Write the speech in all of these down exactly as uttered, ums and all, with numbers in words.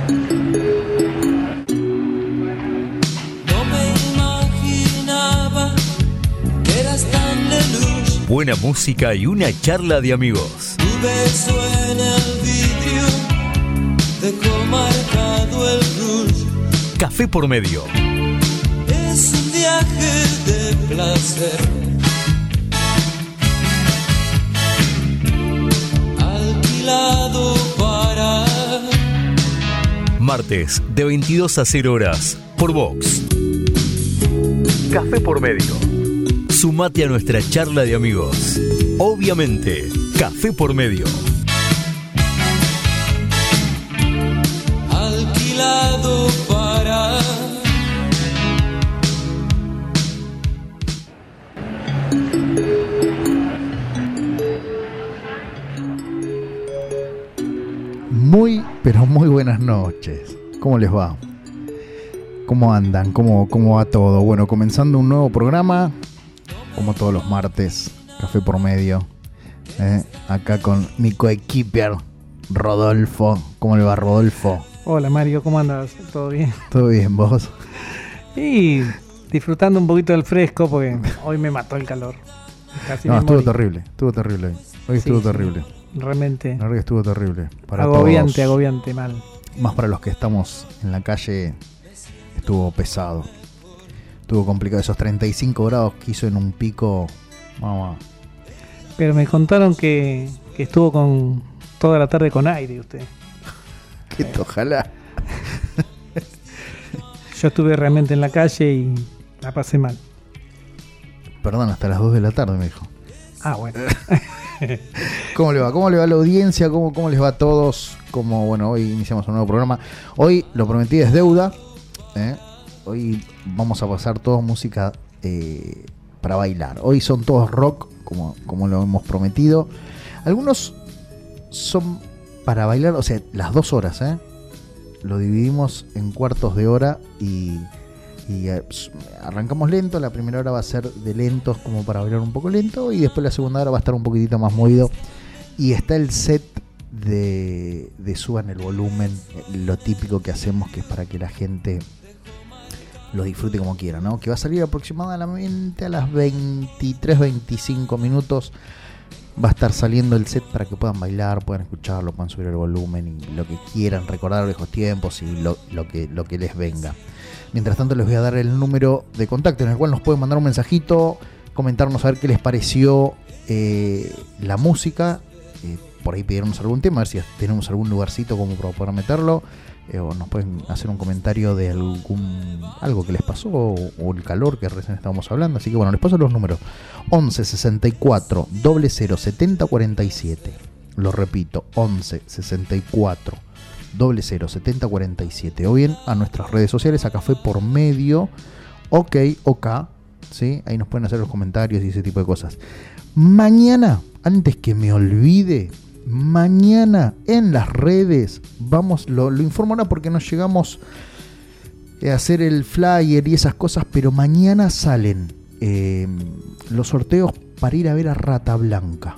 Buena música y una charla de amigos. Tu beso en el vidrio dejó marcado el rouge. Café por medio. Es un viaje de placer. Alquilado para. Martes de veintidós a cero horas por Vox. Café por medio. Sumate a nuestra charla de amigos. Obviamente, Café por medio. Alquilado para. Muy, pero muy buenas noches. ¿Cómo les va? ¿Cómo andan? ¿Cómo, cómo va todo? Bueno, comenzando un nuevo programa. Como todos los martes, Café por medio, eh, acá con mi coequiper Rodolfo. ¿Cómo le va, Rodolfo? Hola Mario, ¿cómo andas? ¿Todo bien? Todo bien, ¿vos? Y disfrutando un poquito del fresco porque hoy me mató el calor. Casi no, me estuvo morí. terrible, estuvo terrible hoy. Hoy Sí, estuvo sí, terrible. Realmente. La verdad que estuvo terrible. Para agobiante, todos, agobiante, mal. más para los que estamos en la calle, estuvo pesado. Estuvo complicado, esos treinta y cinco grados que hizo en un pico, mamá. Pero me contaron que, que estuvo con toda la tarde con aire usted. Que ojalá. Yo estuve realmente en la calle y la pasé mal. Perdón, hasta las dos de la tarde me dijo. Ah, bueno. ¿Cómo le va? ¿Cómo le va a la audiencia? ¿Cómo, cómo les va a todos? Como, bueno, hoy iniciamos un nuevo programa. Hoy lo prometí es deuda, ¿eh? Hoy vamos a pasar toda música eh, para bailar. Hoy son todos rock, como, como lo hemos prometido. Algunos son para bailar, o sea, las dos horas, ¿eh? Lo dividimos en cuartos de hora y, y eh, arrancamos lento. La primera hora va a ser de lentos, como para bailar un poco lento. Y después la segunda hora va a estar un poquitito más movido. Y está el set de, de suban el volumen, lo típico que hacemos, que es para que la gente lo disfrute como quiera, ¿no? Que va a salir aproximadamente a las veintitrés, veinticinco minutos. Va a estar saliendo el set para que puedan bailar, puedan escucharlo, puedan subir el volumen y lo que quieran, recordar viejos tiempos y lo, lo, que, lo que les venga. Mientras tanto les voy a dar el número de contacto en el cual nos pueden mandar un mensajito, comentarnos a ver qué les pareció eh, la música, eh, por ahí pedirnos algún tema, a ver si tenemos algún lugarcito como para poder meterlo. Eh, o nos pueden hacer un comentario de algún algo que les pasó o, o el calor que recién estábamos hablando. Así que bueno, les paso los números: once sesenta y cuatro cero cero setenta cuarenta y siete. Lo repito, once sesenta y cuatro cero cero setenta cuarenta y siete. O bien a nuestras redes sociales, a Café por Medio, ok, ok, ¿sí? Ahí nos pueden hacer los comentarios y ese tipo de cosas. Mañana, antes que me olvide, mañana en las redes vamos, lo, lo informo ahora porque nos llegamos a hacer el flyer y esas cosas, pero mañana salen eh, los sorteos para ir a ver a Rata Blanca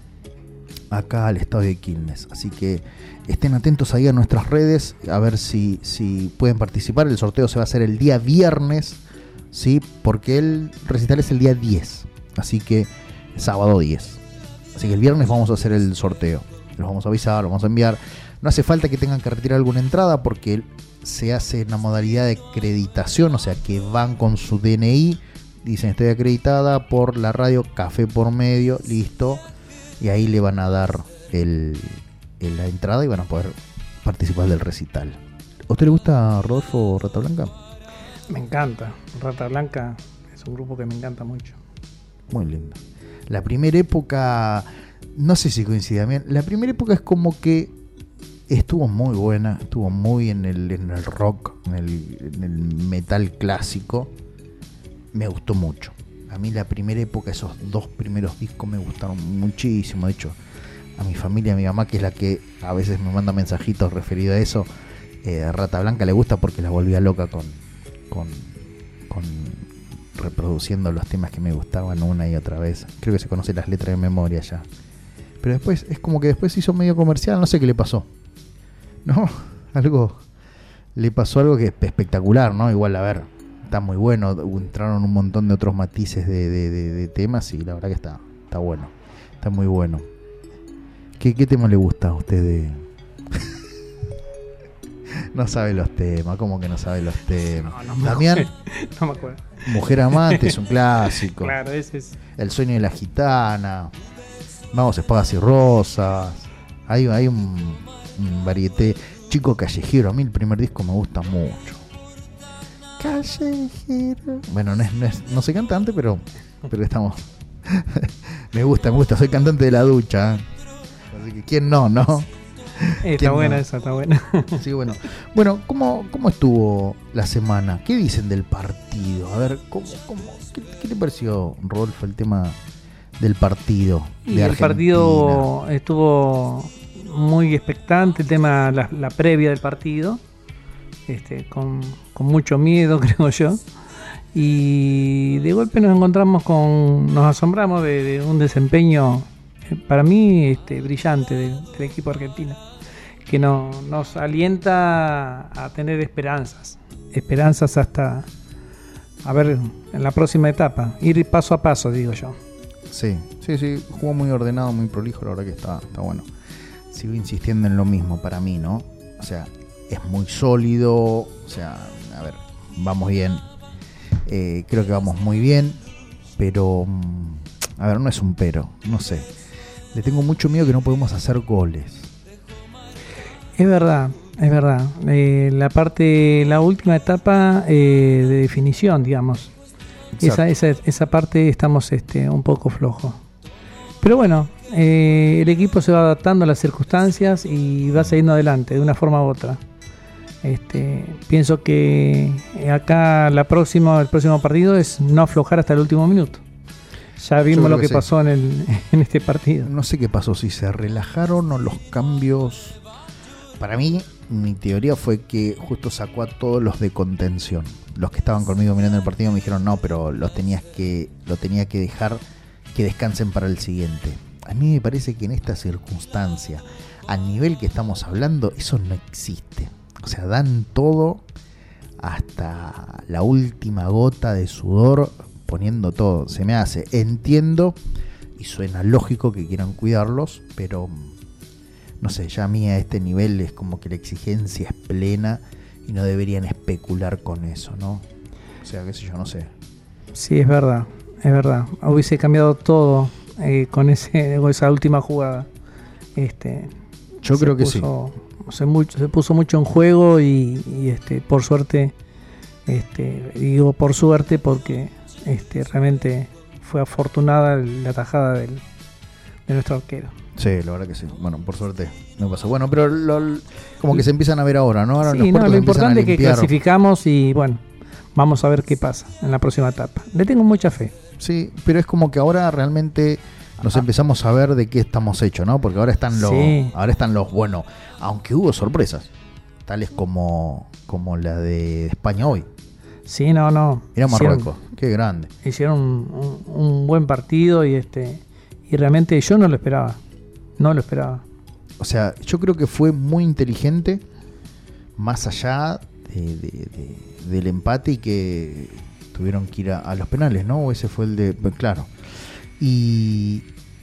acá al estadio de Quilmes, así que estén atentos ahí a nuestras redes a ver si, si pueden participar. El sorteo se va a hacer el día viernes, ¿sí? Porque el recital es el día diez, así que sábado diez. Así que el viernes vamos a hacer el sorteo. Los vamos a avisar, los vamos a enviar. No hace falta que tengan que retirar alguna entrada porque se hace en una modalidad de acreditación. O sea que van con su D N I, dicen estoy acreditada por la radio Café por Medio, listo. Y ahí le van a dar el, el, la entrada y van a poder participar del recital. ¿A usted le gusta, Rodolfo, Rata Blanca? Me encanta. Rata Blanca es un grupo que me encanta mucho. Muy lindo. La primera época, no sé si coincide bien, la primera época es como que estuvo muy buena, estuvo muy en el, en el rock, en el, en el metal clásico, me gustó mucho. A mí la primera época, esos dos primeros discos me gustaron muchísimo. De hecho, a mi familia, a mi mamá, que es la que a veces me manda mensajitos referidos a eso, eh, a Rata Blanca le gusta porque la volvía loca con, con, con reproduciendo los temas que me gustaban una y otra vez. Creo que se conoce las letras de memoria ya. Pero después, es como que después se hizo medio comercial, no sé qué le pasó. ¿No? Algo, le pasó algo que es espectacular, ¿no? Igual, a ver, está muy bueno, entraron un montón de otros matices de, de, de, de temas y la verdad que está, está bueno, está muy bueno. ¿Qué, qué tema le gusta a usted de...? No sabe los temas, ¿cómo que no sabe los temas? No, no me Damián, acuerdo. No me acuerdo. Mujer Amante es un clásico. Claro, ese es. El sueño de la gitana, Vamos, Espadas y Rosas. Hay, hay un, un varieté. Chico Callejero, a mí el primer disco me gusta mucho. Callejero. Bueno, no, es, no, es, no soy cantante, pero, pero estamos. Me gusta, me gusta. Soy cantante de la ducha. Así que, ¿quién no, no? Eh, está buena no? esa, está buena. Sí, bueno. Bueno, ¿cómo, ¿cómo estuvo la semana? ¿Qué dicen del partido? A ver, ¿cómo, cómo, qué, ¿qué te pareció, Rodolfo, el tema del partido y de el Argentina? partido estuvo muy expectante, el tema, la, la previa del partido, este, con, con mucho miedo, creo yo. Y de golpe nos encontramos con, nos asombramos de, de un desempeño, para mí, este, brillante del, del equipo argentino, que no, nos alienta a tener esperanzas, esperanzas hasta, a ver, en la próxima etapa, ir paso a paso, digo yo. Sí, sí, sí, jugó muy ordenado, muy prolijo, la verdad que está, está bueno. Sigo insistiendo en lo mismo para mí, ¿no? O sea, es muy sólido, o sea, a ver, vamos bien, eh, creo que vamos muy bien, pero, a ver, no es un pero, no sé. Le tengo mucho miedo que no podemos hacer goles. Es verdad, es verdad. Eh, la parte, la última etapa eh, de definición, digamos. Esa, esa, esa parte estamos este, un poco flojos. Pero bueno, eh, el equipo se va adaptando a las circunstancias y va siguiendo adelante de una forma u otra. Este, pienso que acá la próxima, el próximo partido es no aflojar hasta el último minuto. Ya vimos lo que, que pasó en, el, en este partido. No sé qué pasó, si se relajaron o los cambios. Para mí, mi teoría fue que justo sacó a todos los de contención. Los que estaban conmigo mirando el partido me dijeron no, pero los tenías que, lo tenía que dejar que descansen para el siguiente. A mí me parece que en esta circunstancia, a nivel que estamos hablando, eso no existe. O sea, dan todo hasta la última gota de sudor, poniendo todo. Se me hace, entiendo y suena lógico que quieran cuidarlos, pero no sé, ya a mí a este nivel es como que la exigencia es plena y no deberían especular con eso, ¿no? O sea, qué sé yo, no sé. Sí, es verdad, es verdad. Hubiese cambiado todo eh, con ese con esa última jugada. Este, yo creo que puso, sí. Se, mucho, se puso mucho en juego y, y este, por suerte, este, digo por suerte porque este, realmente fue afortunada la tajada del, de nuestro arquero. Sí, la verdad que sí. Bueno, por suerte no pasó. Bueno, pero lo, como que se empiezan a ver ahora, ¿no? Ahora sí, los no, lo importante es que limpiar. clasificamos y bueno, vamos a ver qué pasa en la próxima etapa. Le tengo mucha fe. Sí, pero es como que ahora realmente nos ah. empezamos a ver de qué estamos hechos, ¿no? Porque ahora están los, sí. ahora están los, bueno, aunque hubo sorpresas, tales como, como la de España hoy. Sí, no, no. Mira Marruecos, hicieron, qué grande. Hicieron un, un, un buen partido y este y realmente yo no lo esperaba. No lo esperaba. O sea, yo creo que fue muy inteligente, más allá de, de, de, del empate y que tuvieron que ir a, a los penales, ¿no? O ese fue el de... Claro. Y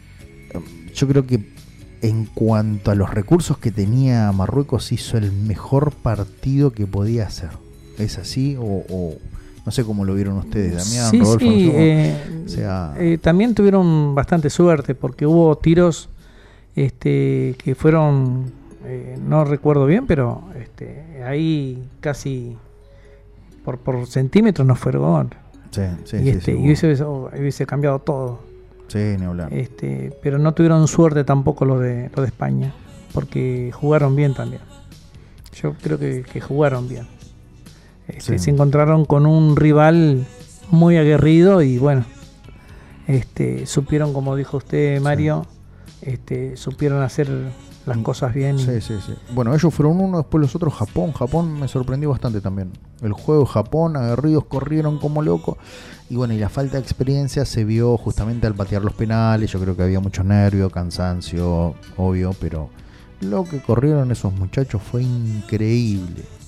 yo creo que en cuanto a los recursos que tenía Marruecos, hizo el mejor partido que podía hacer. ¿Es así? O, o no sé cómo lo vieron ustedes, Damián, sí, Rodolfo. Sí, no sé eh, o sea... eh, también tuvieron bastante suerte porque hubo tiros este, que fueron, eh, no recuerdo bien, pero este, ahí casi por, por centímetros no fue gol. Sí, sí, y sí, este, sí, y hubiese, oh, hubiese cambiado todo. Sí, ni hablar. Este, pero no tuvieron suerte tampoco los de, los de España, porque jugaron bien también. Yo creo que, que jugaron bien. Este, sí. Se encontraron con un rival muy aguerrido y bueno, este, supieron, como dijo usted, Mario, sí. este, supieron hacer las cosas bien. Sí, sí, sí. Bueno, ellos fueron uno, después los otros Japón. Japón me sorprendió bastante también. El juego Japón, aguerridos, corrieron como locos. Y bueno, y la falta de experiencia se vio justamente al patear los penales. Yo creo que había mucho nervio, cansancio, obvio, pero lo que corrieron esos muchachos fue increíble.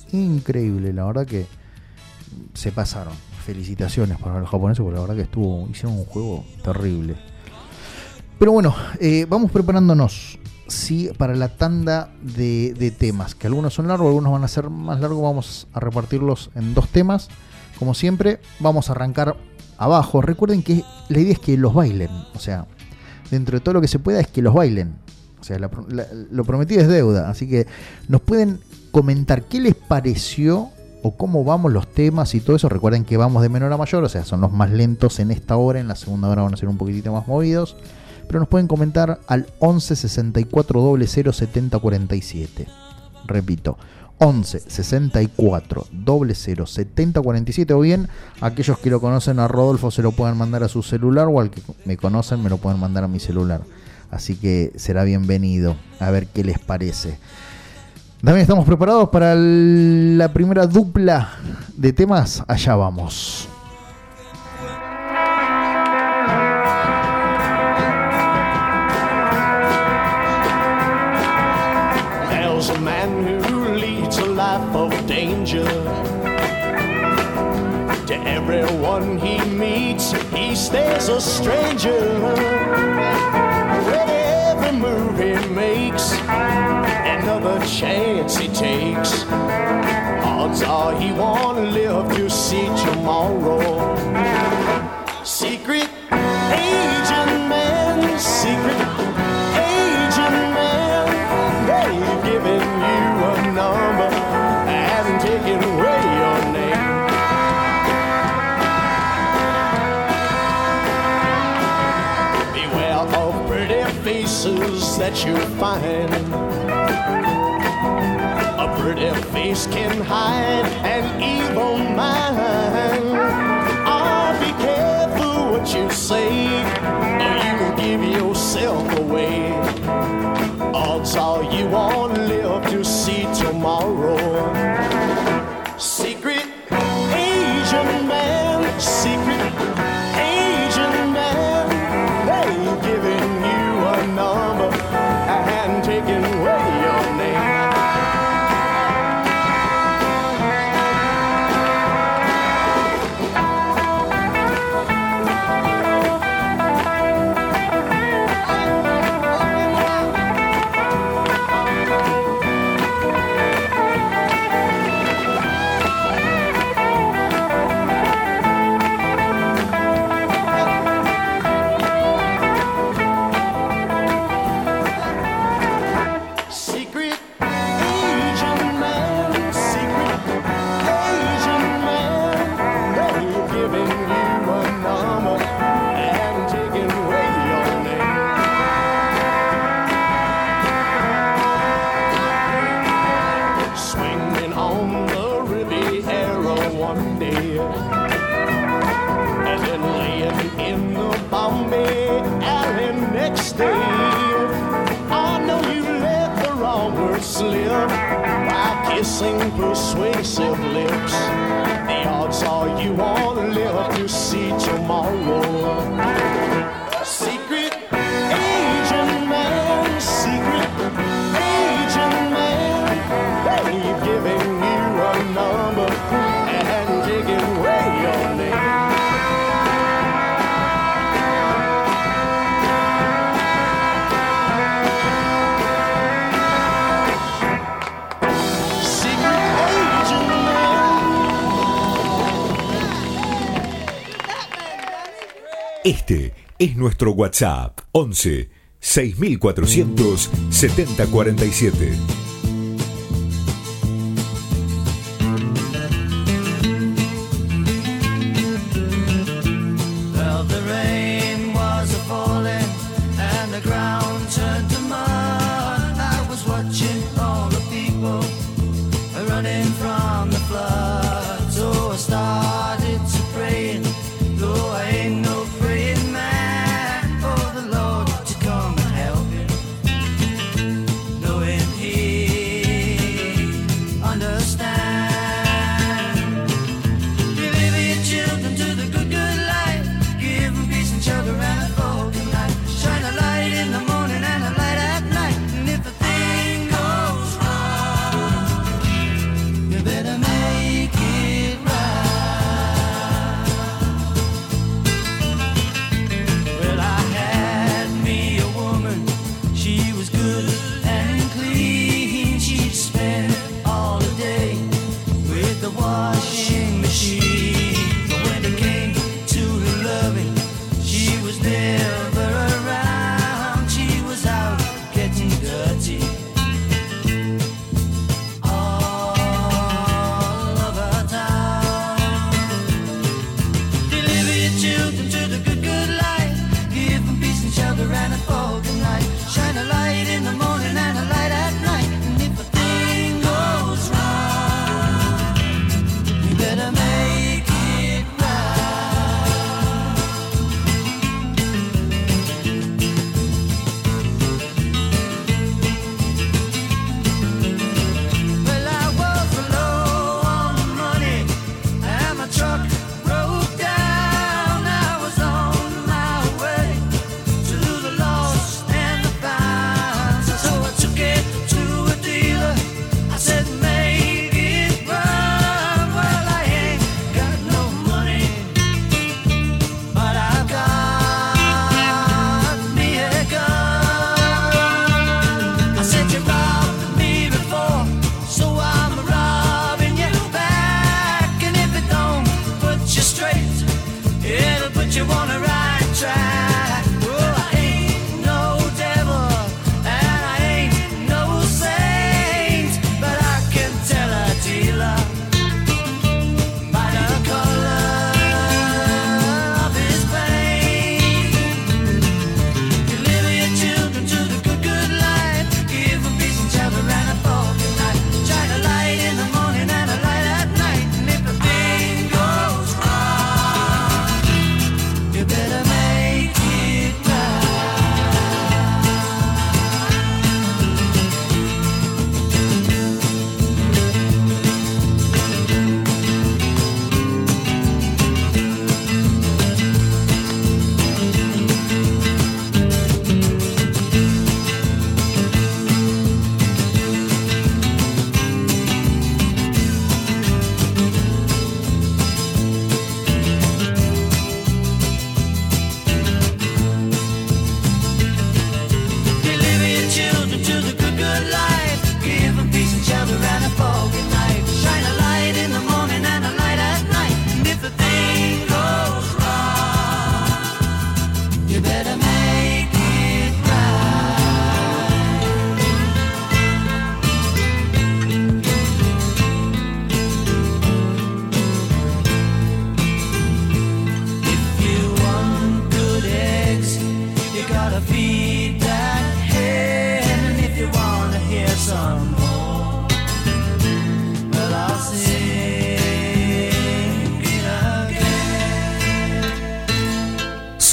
increíble. La verdad que se pasaron. Felicitaciones para los japoneses, porque la verdad que estuvo, hicieron un juego terrible. Pero bueno, eh, vamos preparándonos, sí, para la tanda de, de temas, que algunos son largos, algunos van a ser más largos. Vamos a repartirlos en dos temas. Como siempre, vamos a arrancar abajo. Recuerden que la idea es que los bailen, o sea, dentro de todo lo que se pueda es que los bailen. O sea, la, la, lo prometido es deuda, así que nos pueden comentar qué les pareció o cómo vamos los temas y todo eso. Recuerden que vamos de menor a mayor, o sea, son los más lentos en esta hora, en la segunda hora van a ser un poquitito más movidos, pero nos pueden comentar al once sesenta y cuatro cero cero setenta cuarenta y siete. Repito, once sesenta y cuatro cero cero setenta cuarenta y siete, o bien aquellos que lo conocen a Rodolfo se lo pueden mandar a su celular, o al que me conocen me lo pueden mandar a mi celular. Así que será bienvenido, a ver qué les parece. También estamos preparados para la primera dupla de temas. Allá vamos. There's a man who leads a life of danger. To everyone he meets, he stays a stranger. With every move he makes, another chance he takes, odds are he won't live to see tomorrow. Secret agent man, secret agent man, they've given you a number and taken away your name. Beware of pretty faces that you find. A pretty face can hide an evil mind. Oh, be careful what you say, or you will give yourself away. Odds are you won't live to see tomorrow. Secret Asian man, secret Asian man, they've given you a number and taken away your name. Persuasive lips, the odds are you won't live to see tomorrow. Secret agent man, secret agent man, they've given you a number and taken away your name. Este es nuestro WhatsApp, once seis mil cuatrocientos setenta cuarenta y siete. He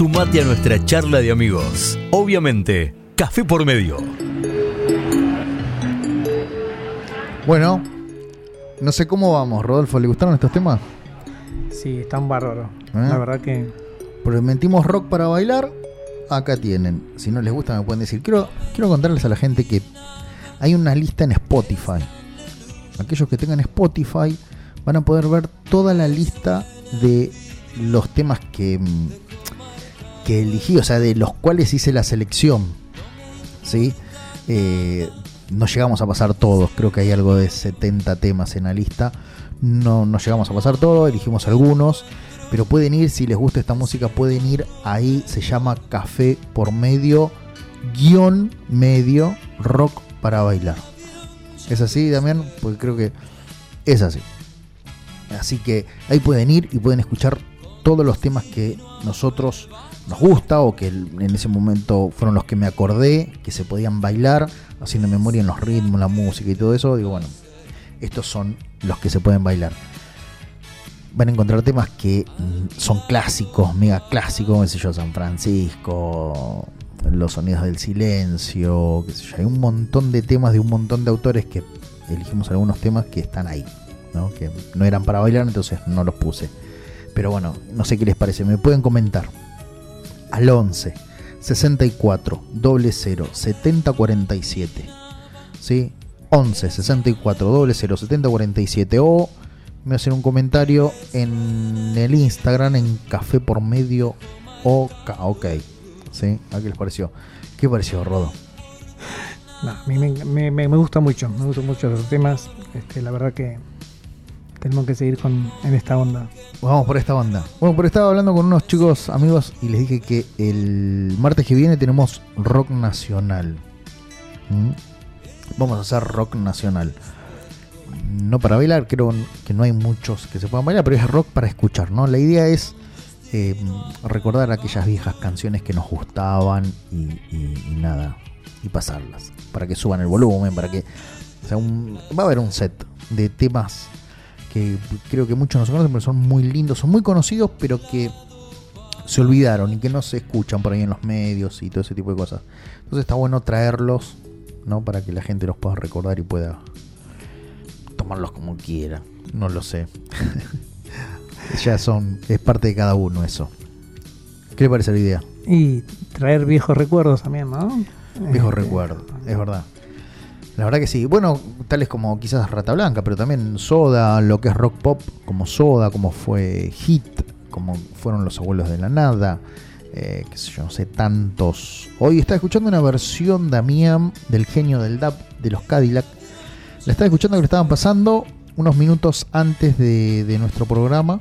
Sumate a nuestra charla de amigos. Obviamente, Café por Medio. Bueno, no sé cómo vamos, Rodolfo. ¿Le gustaron estos temas? Sí, están bárbaros. ¿Eh? La verdad que... Porque mentimos rock para bailar. Acá tienen. Si no les gusta me pueden decir. Quiero, quiero contarles a la gente que hay una lista en Spotify. Aquellos que tengan Spotify van a poder ver toda la lista de los temas que, que elegí, o sea, de los cuales hice la selección. ¿Sí? Eh, no llegamos a pasar todos. Creo que hay algo de setenta temas en la lista. No, no llegamos a pasar todos, elegimos algunos. Pero pueden ir, si les gusta esta música, pueden ir ahí. Se llama Café por Medio, guión medio, rock para bailar. ¿Es así, Damián? Porque creo que es así. Así que ahí pueden ir y pueden escuchar todos los temas que nosotros nos gusta o que en ese momento fueron los que me acordé, que se podían bailar, haciendo memoria en los ritmos, la música y todo eso. Digo, bueno, estos son los que se pueden bailar. Van a encontrar temas que son clásicos, mega clásicos, qué sé yo, San Francisco, Los Sonidos del Silencio, qué sé yo. Hay un montón de temas de un montón de autores que elegimos algunos temas que están ahí, ¿no? Que no eran para bailar, entonces no los puse. Pero bueno, no sé qué les parece, me pueden comentar al once sesenta y cuatro cero cero setenta cuarenta y siete, ¿sí? once sesenta y cuatro cero cero setenta cuarenta y siete, o me hacen un comentario en el Instagram en Café por Medio OK, ok, ¿sí? ¿A qué les pareció? ¿Qué pareció, Rodo? No, a mí me, me, me gusta mucho, me gustan mucho los temas. Este, la verdad que tenemos que seguir con en esta onda. Vamos por esta banda. Bueno, pero estaba hablando con unos chicos amigos y les dije que el martes que viene tenemos rock nacional. ¿Mm? Vamos a hacer rock nacional. No para bailar, creo que no hay muchos que se puedan bailar, pero es rock para escuchar, ¿no? La idea es eh, recordar aquellas viejas canciones que nos gustaban y, y, y nada, y pasarlas, para que suban el volumen, para que... O sea, un, va a haber un set de temas que creo que muchos no se conocen, pero son muy lindos, son muy conocidos, pero que se olvidaron y que no se escuchan por ahí en los medios y todo ese tipo de cosas. Entonces está bueno traerlos, ¿no? Para que la gente los pueda recordar y pueda tomarlos como quiera. No lo sé. Ya son, es parte de cada uno eso. ¿Qué le parece la idea? Y traer viejos recuerdos también, ¿no? Viejos Este, recuerdos, es verdad. La verdad que sí. Bueno, tales como quizás Rata Blanca, pero también Soda, lo que es rock pop, como Soda, como fue Hit, como fueron Los Abuelos de la Nada, eh, qué sé yo, no sé, tantos. Hoy estaba escuchando una versión, Damián, del Genio del Dab de los Cadillac. La estaba escuchando que lo estaban pasando unos minutos antes de, de nuestro programa,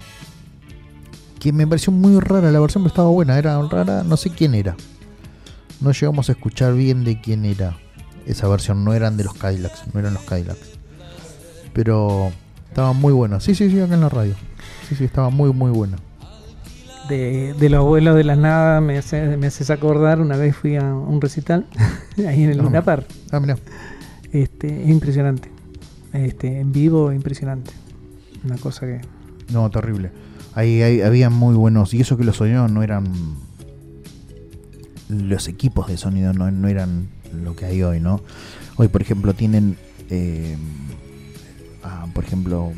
que me pareció muy rara la versión, pero estaba buena, era rara, no sé quién era. No llegamos a escuchar bien de quién era esa versión, no eran de los Cadillacs, no eran los Cadillacs. Pero estaba muy buena. Sí, sí, sí, acá en la radio. Sí, sí, estaba muy, muy buena. De, de los abuelos de la nada me, hace, me haces acordar, una vez fui a un recital ahí en el Luna Park. Ah, mirá. Este, impresionante. Este, en vivo, impresionante. Una cosa que... No, terrible. Ahí, ahí había muy buenos, y eso que los sonidos no eran... Los equipos de sonido no, no eran lo que hay hoy, ¿no? Hoy, por ejemplo, tienen... Eh, a, por ejemplo,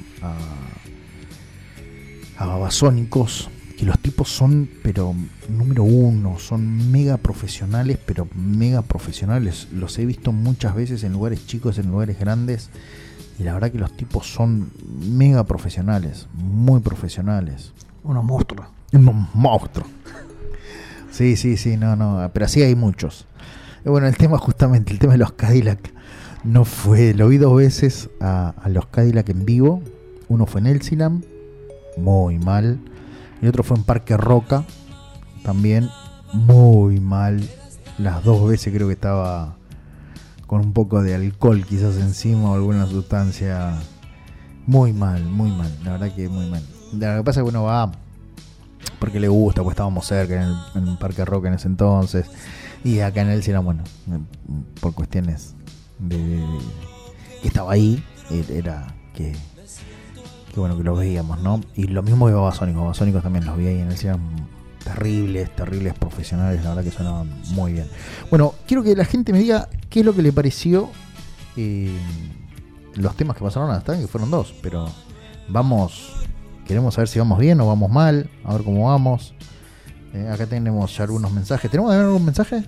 a, a Babasónicos, que los tipos son, pero número uno, son mega profesionales, pero mega profesionales. Los he visto muchas veces en lugares chicos, en lugares grandes, y la verdad que los tipos son mega profesionales, muy profesionales. Unos monstruos. Unos monstruos. Sí, sí, sí, no, no, pero así hay muchos. Y bueno, el tema justamente, el tema de los Cadillac, no fue, lo vi dos veces a, a los Cadillac en vivo. Uno fue en Elsinam, muy mal. Y otro fue en Parque Roca, también muy mal. Las dos veces creo que estaba con un poco de alcohol quizás encima o alguna sustancia. Muy mal, muy mal, la verdad que muy mal. Lo que pasa es que uno va porque le gusta, pues estábamos cerca en el, en el Parque Roca en ese entonces. Y acá en Elsinam, bueno, por cuestiones de, de, de que estaba ahí, era que... que bueno, que los veíamos, ¿no? Y lo mismo que Babasónicos, Babasónicos también los vi ahí en el cine terribles, terribles profesionales, la verdad que sonaban muy bien. Bueno, quiero que la gente me diga qué es lo que le pareció eh, los temas que pasaron hasta, que fueron dos, pero vamos, queremos saber si vamos bien o vamos mal, a ver cómo vamos. Eh, acá tenemos ya algunos mensajes. ¿Tenemos algún mensaje?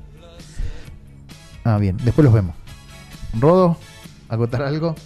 Ah, bien, después los vemos. Rodo, ¿acotar algo?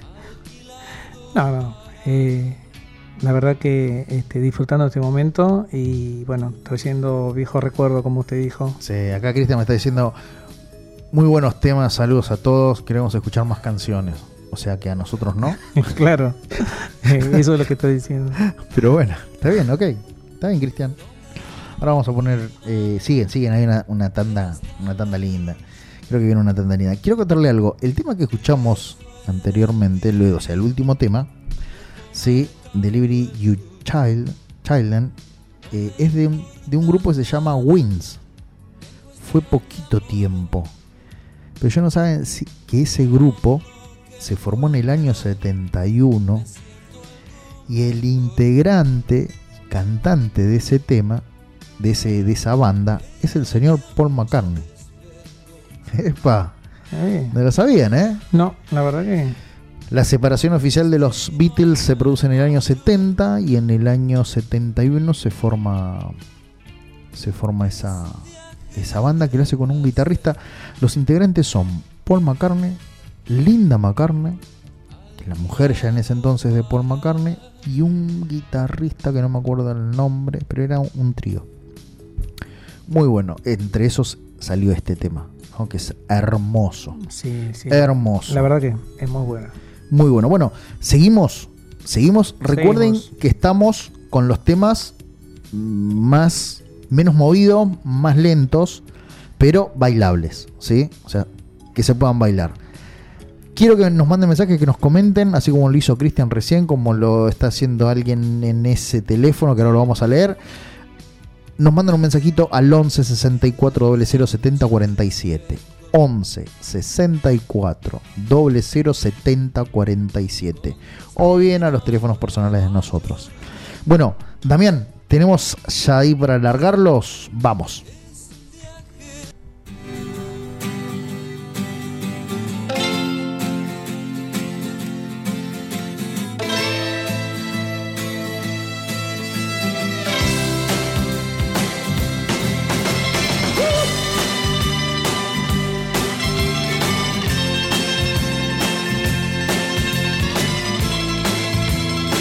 No, no. Eh, la verdad que este, disfrutando este momento y bueno, trayendo viejos recuerdos, como usted dijo. Sí, acá Cristian me está diciendo muy buenos temas, saludos a todos, queremos escuchar más canciones. O sea que a nosotros no. Claro, eh, eso es lo que estoy diciendo. Pero bueno, está bien, ok. Está bien, Cristian. Ahora vamos a poner, eh, siguen, siguen, hay una, una tanda, una tanda linda. Creo que viene una tanda linda. Quiero contarle algo. El tema que escuchamos anteriormente, luego, o sea, el último tema, sí, Delivery You Child, Children, eh, es de un, de un grupo que se llama Wings. Fue poquito tiempo. Pero yo no saben si, que ese grupo se formó en el año setenta y uno y el integrante, cantante de ese tema, de, ese, de esa banda, es el señor Paul McCartney. Epa, Eh, no lo sabían, ¿eh? no, la verdad que... La separación oficial de los Beatles se produce en el año setenta y en el año setenta y uno se forma se forma esa, esa banda que lo hace con un guitarrista. Los integrantes son Paul McCartney, Linda McCartney, que es la mujer ya en ese entonces de Paul McCartney, y un guitarrista que no me acuerdo el nombre, pero era un trío. Muy bueno, entre esos salió este tema, ¿no? Que es hermoso. Sí, sí. Hermoso. La verdad que es muy buena. Muy bueno. Bueno, seguimos. Seguimos. Recuerden Seguimos. que estamos con los temas más menos movidos, más lentos, pero bailables, ¿sí? O sea, que se puedan bailar. Quiero que nos manden mensajes, que nos comenten, así como lo hizo Cristian recién, como lo está haciendo alguien en ese teléfono, que ahora lo vamos a leer. Nos mandan un mensajito al once sesenta y cuatro cero cero setenta cuarenta y siete. once sesenta y cuatro cero cero setenta cuarenta y siete. O bien a los teléfonos personales de nosotros. Bueno, Damián, tenemos ya ahí para alargarlos. Vamos.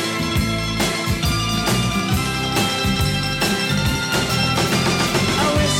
I wish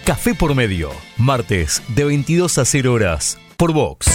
Café por Medio, martes de veintidós a cero horas por Vox.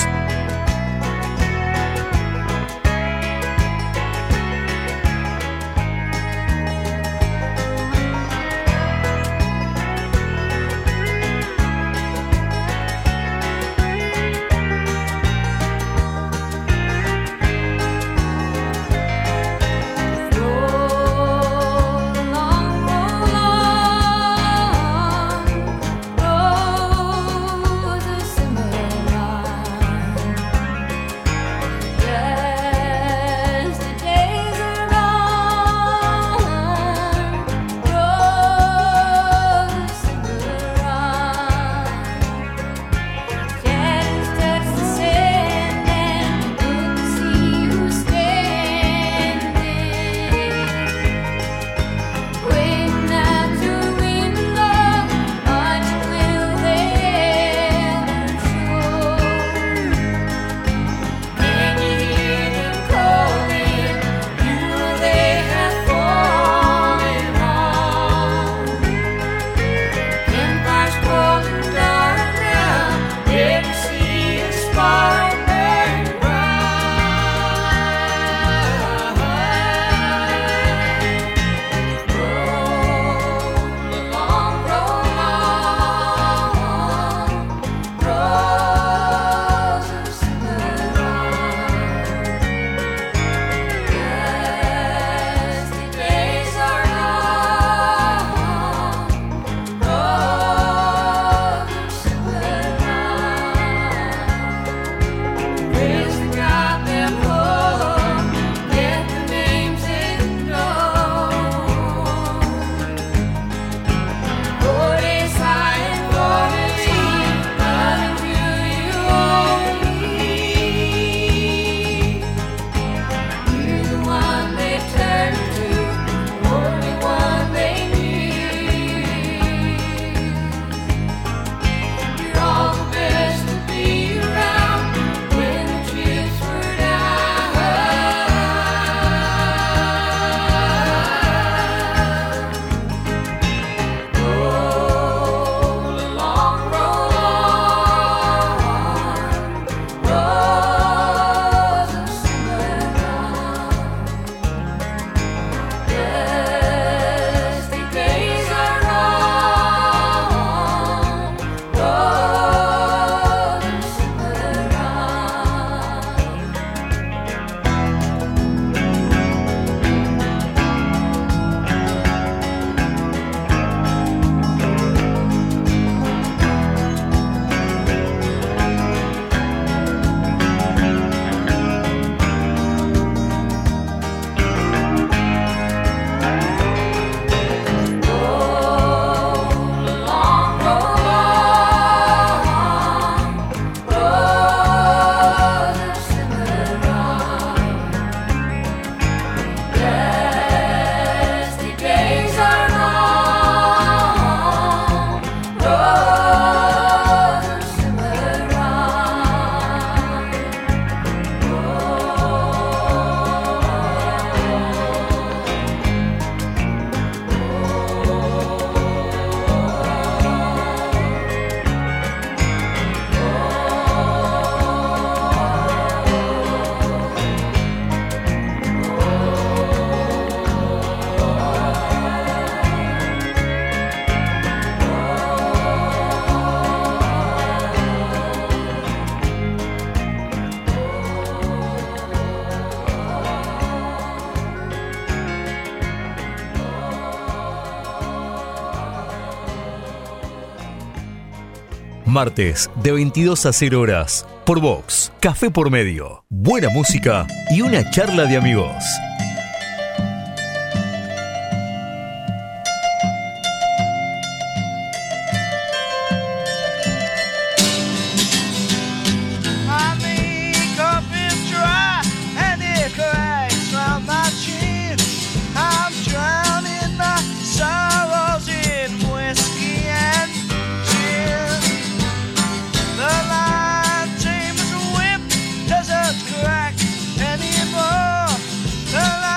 Martes de veintidós a cero horas por Vox. Café por Medio. Buena música y una charla de amigos. Crack anymore. The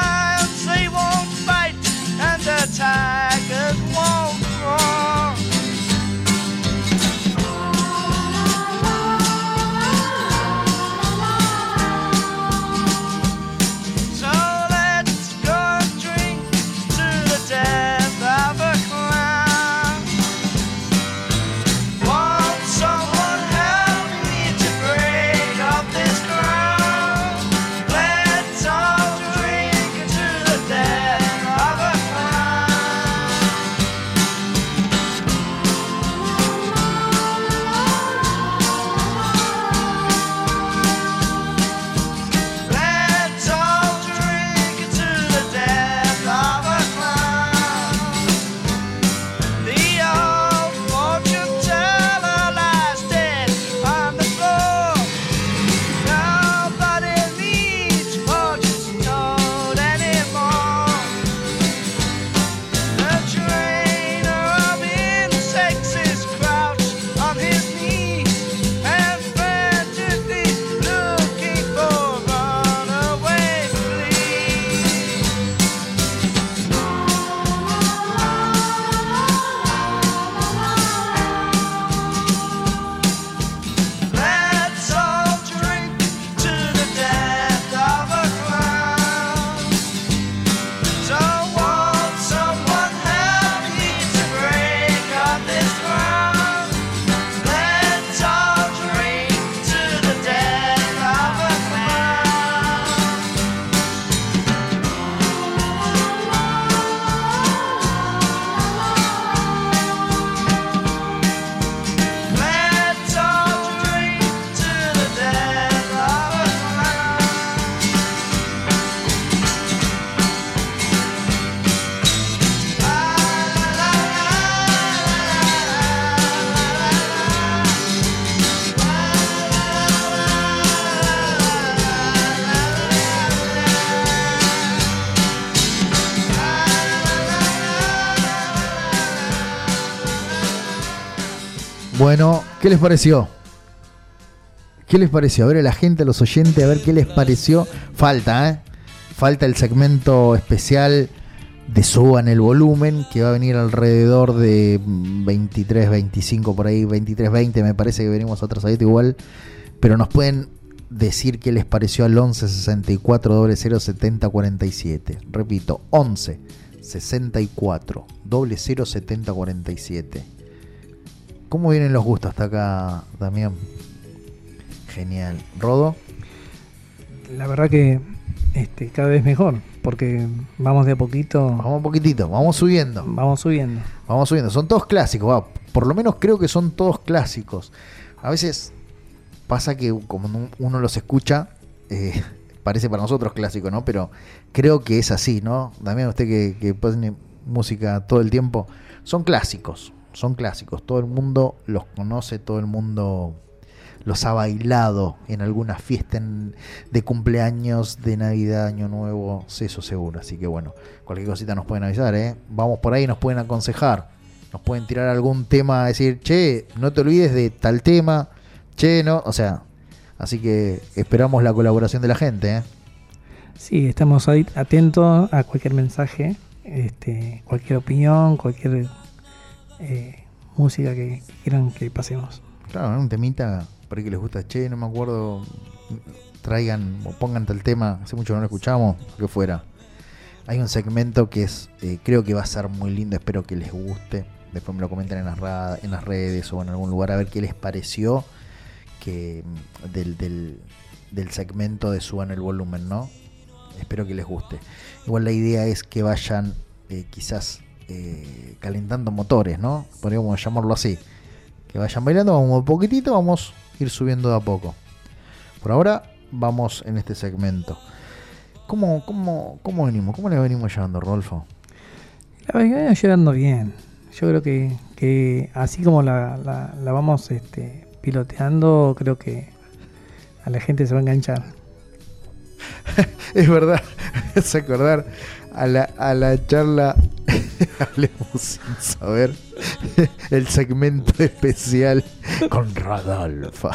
Bueno, ¿qué les pareció? ¿Qué les pareció? A ver a la gente, a los oyentes, a ver qué les pareció. Falta, ¿eh? Falta el segmento especial de Suban el Volumen, que va a venir alrededor de veintitrés, veinticinco, por ahí, veintitrés, veinte, me parece que venimos atrasadito igual. Pero nos pueden decir qué les pareció al once sesenta y cuatro cero cero setenta cuarenta y siete. Repito, once sesenta y cuatro cero cero setenta cuarenta y siete. ¿Cómo vienen los gustos hasta acá, Damián? Genial. ¿Rodo? La verdad que este, cada vez mejor, porque vamos de a poquito. Vamos un poquitito, vamos subiendo. Vamos subiendo. Vamos subiendo. Son todos clásicos, va. Por lo menos creo que son todos clásicos. A veces pasa que como uno los escucha, eh, parece para nosotros clásico, ¿no? Pero creo que es así, ¿no? Damián, usted que, que pone música todo el tiempo, son clásicos, son clásicos. Todo el mundo los conoce, todo el mundo los ha bailado en alguna fiesta en, de cumpleaños, de Navidad, Año Nuevo, eso seguro. Así que bueno, cualquier cosita nos pueden avisar, ¿eh? Vamos por ahí, nos pueden aconsejar, nos pueden tirar algún tema, decir, che, no te olvides de tal tema, che, no, o sea, así que esperamos la colaboración de la gente, ¿eh? Sí, estamos ahí atentos a cualquier mensaje, este, cualquier opinión, cualquier eh, música que quieran que pasemos. Claro, un temita por ahí que les gusta, che, no me acuerdo, traigan o pongan tal tema, hace mucho que no lo escuchamos, lo que fuera. Hay un segmento que es, eh, creo que va a ser muy lindo, espero que les guste. Después me lo comenten en las, ra- en las redes o en algún lugar a ver qué les pareció que del, del, del segmento de Suban el Volumen, ¿no? Espero que les guste. Igual la idea es que vayan eh, quizás eh, calentando motores, ¿no? Podríamos llamarlo así. Que vayan bailando, vamos un poquitito, vamos a ir subiendo de a poco. Por ahora vamos en este segmento. ¿Cómo, cómo, cómo venimos? ¿Cómo le venimos llevando, Rodolfo? La venimos llevando bien. Yo creo que, que así como la, la, la vamos este, piloteando, creo que a la gente se va a enganchar. Es verdad, me hace acordar a la, a la charla Hablemos Sin Saber, el segmento especial con Rodolfo.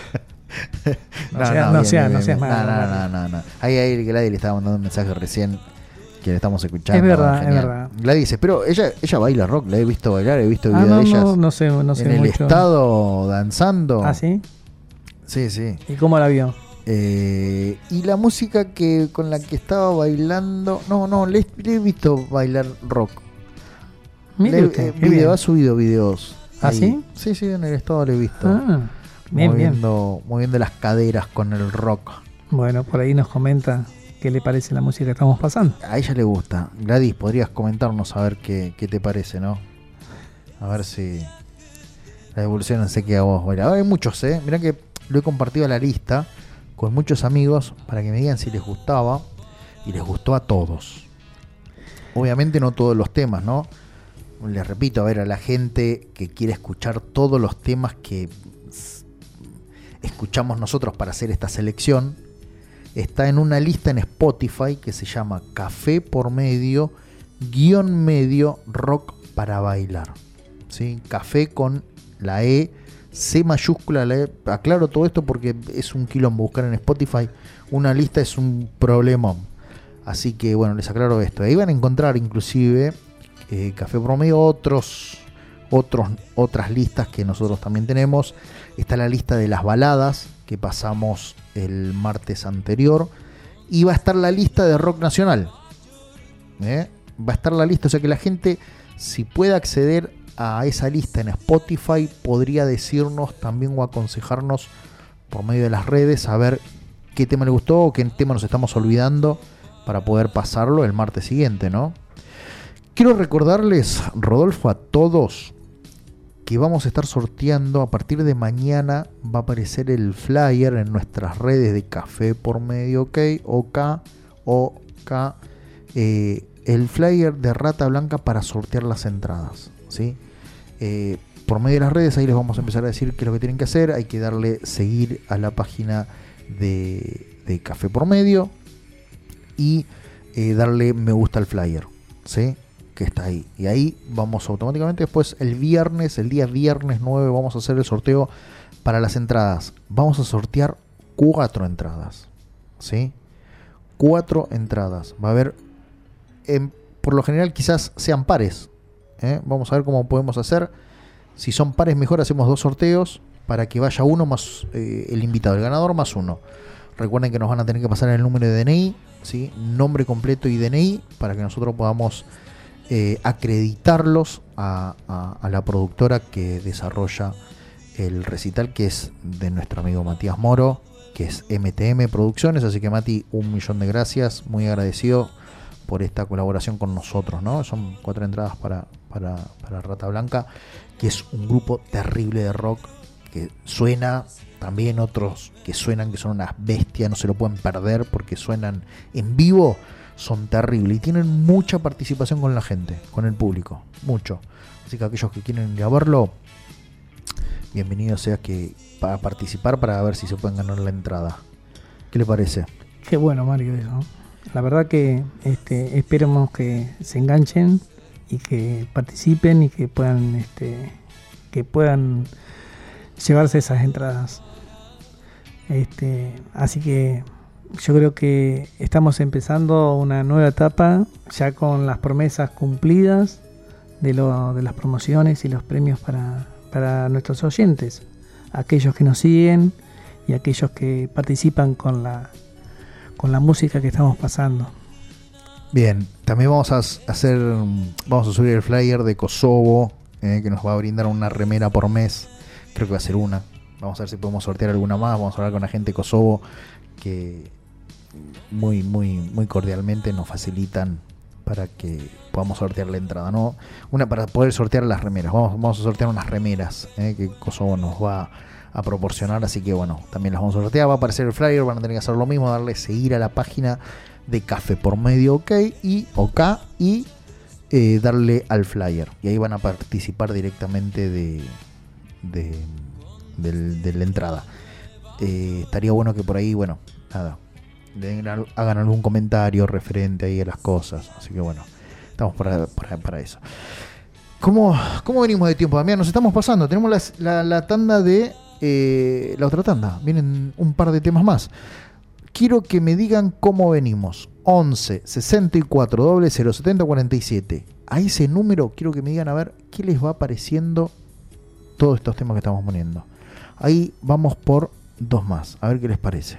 No, no, sea, no, bien, sea, bien, no seas bien. malo. No, no, no, no, no. Ahí, ahí Gladys le estaba mandando un mensaje recién que le estamos escuchando. Es verdad, genial. es verdad. Gladys dice, pero ella ella baila rock, la he visto bailar, he visto Ah, videos no, de ellas no, no sé, no sé en el mucho. estado danzando. ¿Ah, sí? Sí, sí. ¿Y cómo la vio? Eh, y la música que con la que estaba bailando, no, no, le, le he visto bailar rock. Mire Le, usted, eh, qué video, bien. ha subido videos. ¿Ah, ahí. sí? Sí, sí, en el estado le he visto. Ah, bien, moviendo, moviendo las caderas con el rock. bien. Bueno, por ahí nos comenta qué le parece la música que estamos pasando. A ella le gusta. Gladys, podrías comentarnos a ver qué, qué te parece, ¿no? A ver si la evolución no sé qué a vos baila. Hay muchos, ¿eh? Mirá que lo he compartido a la lista con muchos amigos para que me digan si les gustaba, y les gustó a todos. Obviamente no todos los temas, ¿no? Les repito, a ver, a la gente que quiere escuchar todos los temas que escuchamos nosotros para hacer esta selección, está en una lista en Spotify que se llama Café por Medio guión medio rock para bailar, ¿sí? Café con la E, C mayúscula, la E. Aclaro todo esto porque es un quilombo buscar en Spotify una lista, es un problemón. Así que bueno, les aclaro esto. Ahí van a encontrar inclusive eh, Café por Medio, otros, otros, otras listas que nosotros también tenemos. Está la lista de las baladas que pasamos el martes anterior. Y va a estar la lista de rock nacional. ¿Eh? Va a estar la lista, o sea que la gente, si puede acceder a esa lista en Spotify, podría decirnos también o aconsejarnos por medio de las redes a ver qué tema le gustó o qué tema nos estamos olvidando para poder pasarlo el martes siguiente, ¿no? Quiero recordarles, Rodolfo, a todos que vamos a estar sorteando a partir de mañana. Va a aparecer el flyer en nuestras redes de Café por Medio, ok, OK, OK, eh, el flyer de Rata Blanca para sortear las entradas, ¿sí? Eh, por medio de las redes, ahí les vamos a empezar a decir qué es lo que tienen que hacer. Hay que darle seguir a la página de, de Café por Medio y eh, darle me gusta al flyer, ¿sí? que está ahí. Y ahí vamos automáticamente después el viernes, el día viernes nueve, vamos a hacer el sorteo para las entradas. Vamos a sortear cuatro entradas, ¿sí? Cuatro entradas. Va a haber, en, por lo general quizás sean pares, ¿eh? Vamos a ver cómo podemos hacer. Si son pares mejor, hacemos dos sorteos para que vaya uno más eh, el invitado, el ganador más uno. Recuerden que nos van a tener que pasar el número de D N I, ¿sí? Nombre completo y D N I, para que nosotros podamos eh, acreditarlos a, a, a la productora que desarrolla el recital, que es de nuestro amigo Matías Moro, que es M T M Producciones. Así que, Mati, un millón de gracias, muy agradecido por esta colaboración con nosotros, ¿no? Son cuatro entradas para, para, para Rata Blanca, que es un grupo terrible de rock, que suena, también otros que suenan, que son unas bestias, no se lo pueden perder porque suenan en vivo, son terribles y tienen mucha participación con la gente, con el público, mucho. Así que aquellos que quieren ir a verlo, bienvenido sea que para participar, para ver si se pueden ganar la entrada. ¿Qué le parece? Qué bueno, Mario, eso. La verdad que este, esperemos que se enganchen y que participen y que puedan este, que puedan llevarse esas entradas. Este, así que yo creo que estamos empezando una nueva etapa ya con las promesas cumplidas de, lo, de las promociones y los premios para, para nuestros oyentes, aquellos que nos siguen y aquellos que participan con la, con la música que estamos pasando. Bien, también vamos a hacer, vamos a subir el flyer de Kosovo, eh, que nos va a brindar una remera por mes. Creo que va a ser una. Vamos a ver si podemos sortear alguna más. Vamos a hablar con la gente de Kosovo, que muy, muy, muy cordialmente nos facilitan para que podamos sortear la entrada, ¿no? Una para poder sortear las remeras. Vamos, vamos a sortear unas remeras eh, que Kosovo nos va a proporcionar. Así que bueno, también las vamos a sortear. Va a aparecer el flyer. Van a tener que hacer lo mismo, darle seguir a la página de Café por Medio OK y OK y eh, darle al flyer. Y ahí van a participar directamente de De, de, de la entrada. Eh, estaría bueno que por ahí, bueno, nada, hagan algún comentario referente ahí a las cosas. Así que bueno, estamos para, para, para eso. ¿Cómo, ¿Cómo venimos de tiempo, Damián? Nos estamos pasando. Tenemos la, la, la tanda de eh, la otra tanda. Vienen un par de temas más. Quiero que me digan cómo venimos. once sesenta y cuatro cero setenta cuarenta y siete. A ese número quiero que me digan a ver qué les va pareciendo todos estos temas que estamos poniendo. Ahí vamos por dos más, a ver qué les parece.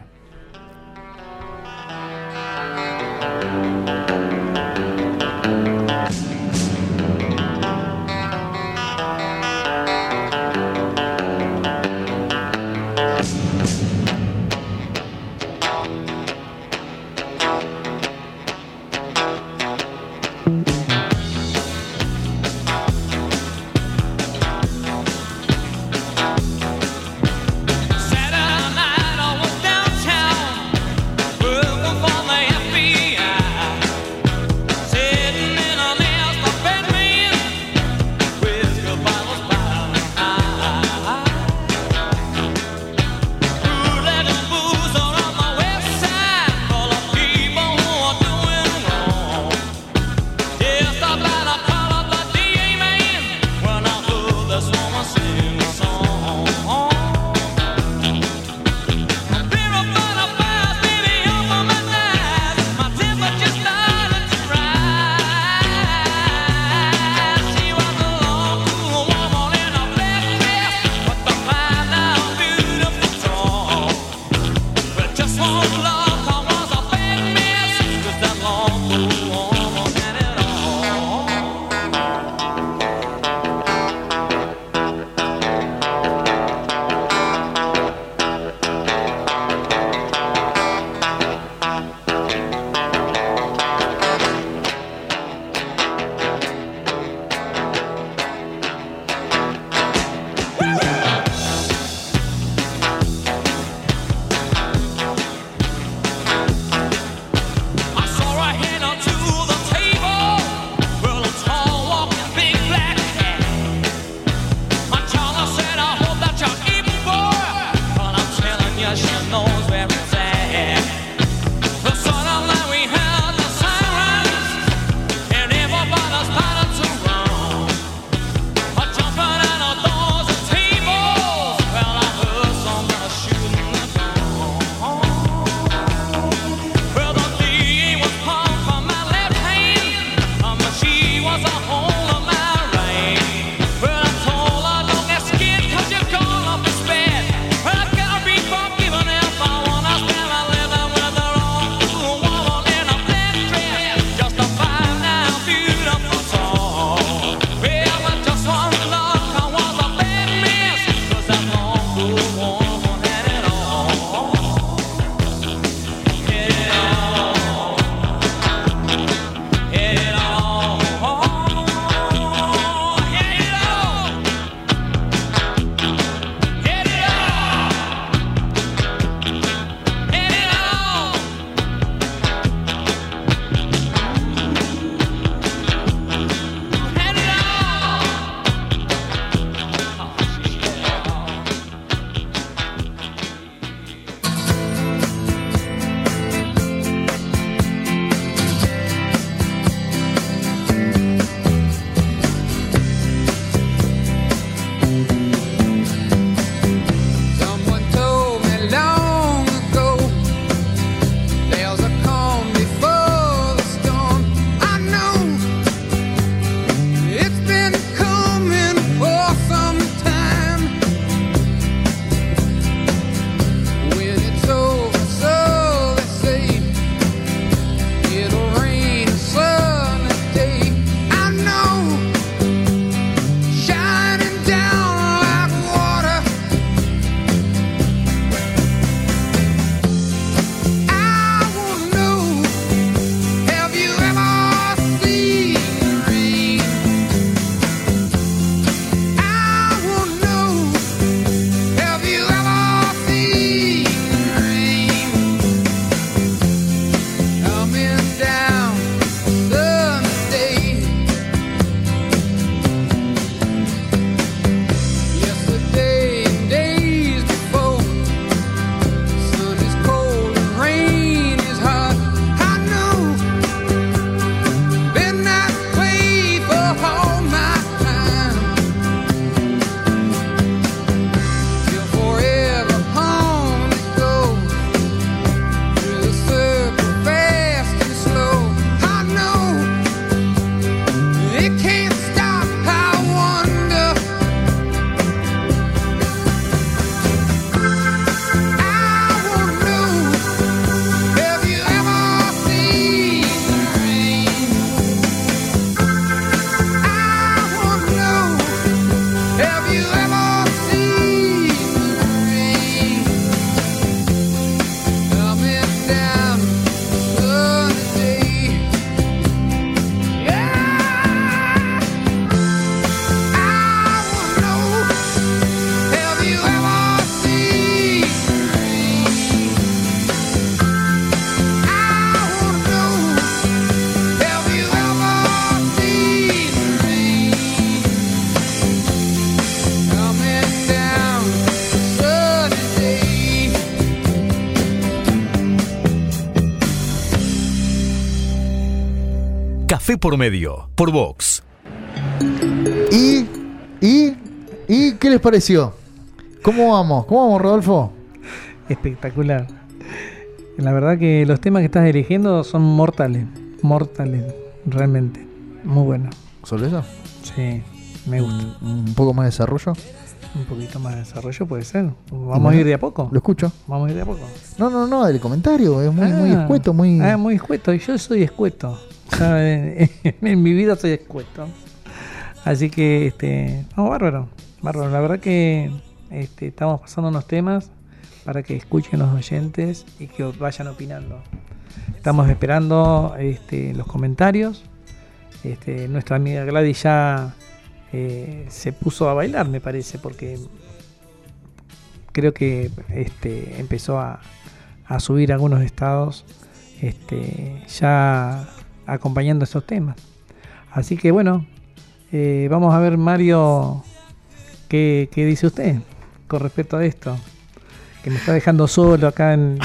Café por Medio, por Vox. ¿Y, y, y qué les pareció? ¿Cómo vamos? ¿Cómo vamos, Rodolfo? Espectacular. La verdad que los temas que estás eligiendo son mortales. Mortales, realmente. Muy buenos. ¿Solo eso? Sí, me gusta. ¿Un, un poco más de desarrollo? Un poquito más de desarrollo puede ser. Vamos a ir de a poco. Lo escucho. Vamos a ir de a poco. No, no, no, el comentario es muy, ah, muy escueto, muy... Ah, muy escueto. Y yo soy escueto. ¿Sabe? En mi vida soy escueto. Así que, este... No, bárbaro. Bárbaro. La verdad que este, estamos pasando unos temas para que escuchen los oyentes y que vayan opinando. Estamos esperando este, los comentarios. Este, nuestra amiga Gladys ya eh, se puso a bailar, me parece, porque creo que este, empezó a, a subir algunos estados este, ya acompañando estos temas. Así que bueno, eh, vamos a ver, Mario, qué, qué dice usted con respecto a esto, que me está dejando solo acá en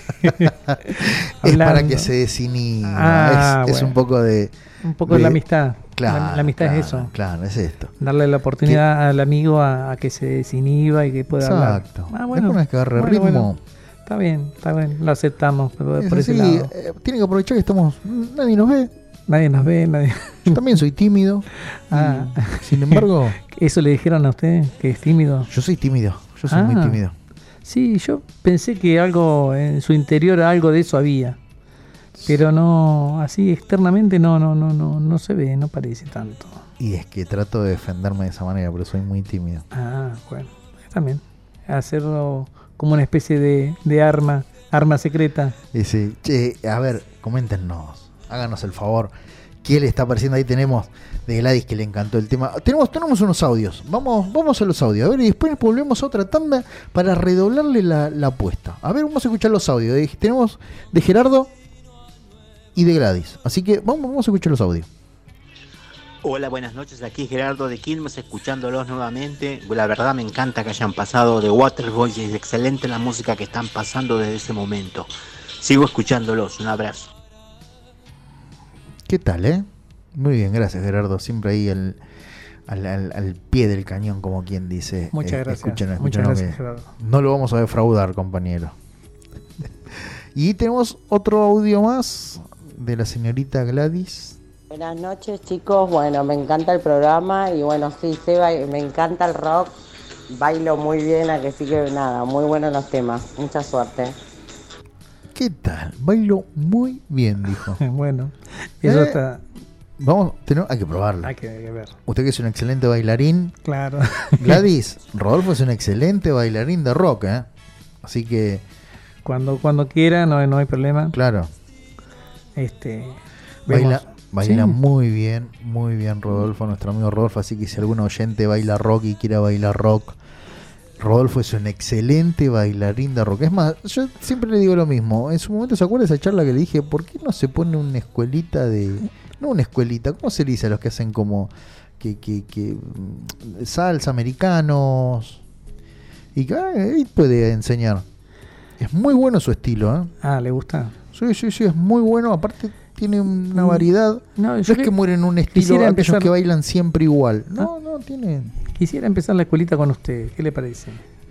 es para que se desinhiba. Ah, es, bueno. es un poco de un poco de, de la amistad. Claro, la, la amistad claro, es eso. Claro, es esto. Darle la oportunidad ¿Qué? al amigo a, a que se desinhiba y que pueda Exacto. hablar. Ah, bueno, Después que agarre bueno, ritmo. Bueno. Está bien, está bien, lo aceptamos por, por ese sí, lado. Eh, tiene que aprovechar que estamos, nadie nos ve. Nadie nos ve, nadie. Yo también soy tímido. Ah. Sin embargo, ¿eso le dijeron a usted que es tímido? Yo soy tímido, yo soy ah. muy tímido. Sí, yo pensé que algo en su interior algo de eso había. Pero no, así externamente no, no, no, no, no se ve, no parece tanto. Y es que trato de defenderme de esa manera, pero soy muy tímido. Ah, bueno, también. Hacerlo como una especie de, de arma, arma secreta. Y sí, che, a ver, coméntenos, háganos el favor. ¿Qué le está pareciendo? Ahí tenemos de Gladys que le encantó el tema. Tenemos, tenemos unos audios. Vamos, vamos a los audios. A ver, y después volvemos a otra tanda para redoblarle la, la apuesta. A ver, vamos a escuchar los audios. De, tenemos de Gerardo y de Gladys. Así que vamos, vamos a escuchar los audios. Hola, buenas noches. Aquí Gerardo de Quilmes, escuchándolos nuevamente. La verdad me encanta que hayan pasado de Waterboy. Es excelente la música que están pasando desde ese momento. Sigo escuchándolos. Un abrazo. ¿Qué tal, eh? Muy bien, gracias Gerardo. Siempre ahí el, al, al, al pie del cañón, como quien dice. Muchas eh, gracias. Escúchenos, Muchas escúchenos gracias, Gerardo. No lo vamos a defraudar, compañero. Y tenemos otro audio más de la señorita Gladys. Buenas noches, chicos. Bueno, me encanta el programa y bueno, sí, Seba, me encanta el rock. Bailo muy bien, a que sí que nada, muy buenos los temas. Mucha suerte. ¿Qué tal? Bailo muy bien, dijo. Bueno, eso eh, está. Vamos, tenemos, hay que probarlo. Hay que, hay que ver. Usted que es un excelente bailarín. Claro. Gladys, Rodolfo es un excelente bailarín de rock, ¿eh? Así que. Cuando, cuando quiera, no, no hay problema. Claro. Este. Baila, vemos. baila sí. muy bien, muy bien Rodolfo, nuestro amigo Rodolfo. Así que si algún oyente baila rock y quiera bailar rock, Rodolfo es un excelente bailarín de rock. Es más, yo siempre le digo lo mismo. En su momento, ¿se acuerda de esa charla que le dije? ¿Por qué no se pone una escuelita de... No una escuelita, ¿cómo se dice a los que hacen como... que, que, que salsa, americanos? Y que ahí puede enseñar. Es muy bueno su estilo, ¿eh? Ah, ¿le gusta? Sí, sí, sí, es muy bueno. Aparte tiene una variedad. No, no es que mueren un estilo aquellos empezar... que bailan siempre igual. No, ah. no, tiene... Quisiera empezar la escuelita con usted. ¿Qué le parece?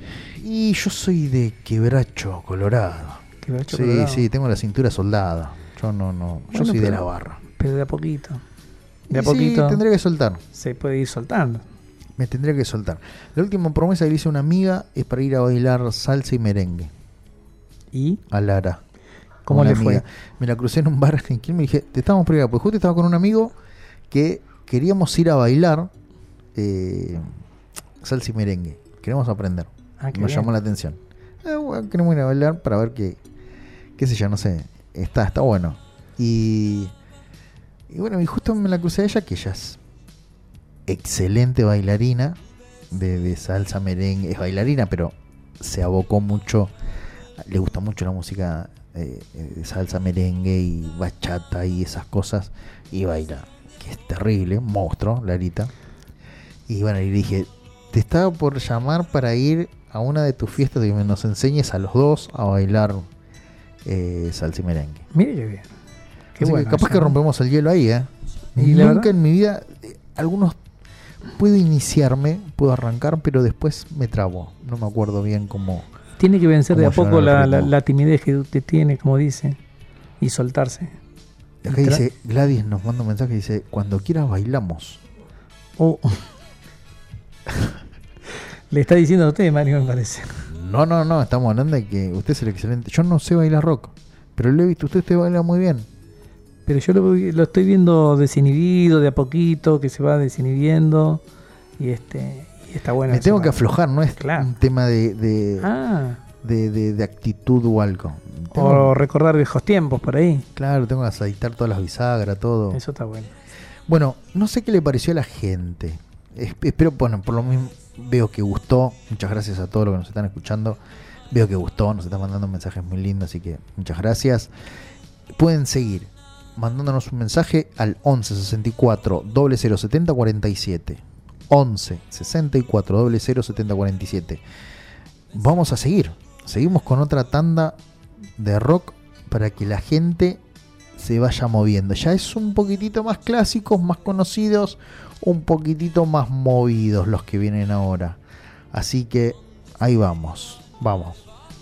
Y yo soy de Quebracho, Colorado. Quebracho, sí, Colorado. Sí, tengo la cintura soldada. Yo no, no. Yo bueno, soy pero, de la barra. Pero de a poquito. De y a poquito. Sí, tendré que soltar. Se puede ir soltando. Me tendría que soltar. La última promesa que le hice a una amiga es para ir a bailar salsa y merengue. ¿Y? A Lara. ¿Cómo le amiga. fue? Me la crucé en un bar en quien me dije, te estábamos por ir, pues justo estaba con un amigo que queríamos ir a bailar eh, salsa y merengue. Queremos aprender. Ah, Nos bien. llamó la atención. Eh, bueno, queremos ir a bailar para ver qué, qué sé yo, no sé. Está, está bueno. Y, y bueno, y justo me la crucé a ella, que ella es excelente bailarina de, de salsa, merengue. Es bailarina, pero se abocó mucho, le gusta mucho la música eh, de salsa, merengue y bachata y esas cosas. Y baila, que es terrible, monstruo, Larita. Y bueno, y dije, te estaba por llamar para ir a una de tus fiestas y que nos enseñes a los dos a bailar eh, salsa y merengue. Mire qué bien. Qué Así bueno. Que capaz ya. que rompemos el hielo ahí, ¿eh? Y la Nunca verdad, en mi vida, eh, algunos puedo iniciarme, puedo arrancar, pero después me trabo. No me acuerdo bien cómo. tiene que vencer de a ¿Cómo poco llegar al la, la, ritmo? la timidez que usted tiene, como dice, y soltarse. Acá Y tra- dice, Gladys nos manda un mensaje, dice, cuando quieras bailamos. Oh. Le está diciendo a usted, Mario, me parece. No, no, no, estamos hablando de que usted es el excelente. Yo no sé bailar rock, pero lo he visto, usted te baila muy bien. Pero yo lo, voy- lo estoy viendo desinhibido, de a poquito, que se va desinhibiendo. Y este y está bueno. Me eso, tengo que Mario. aflojar, no es Claro. un tema de, de, Ah, de, de- de actitud o algo. o Tengo- recordar viejos tiempos por ahí. claro, tengo que aceitar todas las bisagras, todo. Eso está bueno. Bueno, no sé qué le pareció a la gente. Es- Espero, bueno, por lo mismo veo que gustó. Muchas gracias a todos los que nos están escuchando. Veo que gustó, nos están mandando mensajes muy lindos, así que muchas gracias. Pueden seguir mandándonos un mensaje al once sesenta y cuatro cero cero setenta cuarenta y siete. once sesenta y cuatro cero cero setenta cuarenta y siete. Vamos a seguir. Seguimos con otra tanda de rock para que la gente se vaya moviendo. Ya es un poquitito más clásicos, más conocidos, un poquitito más movidos los que vienen ahora. Así que ahí vamos, vamos.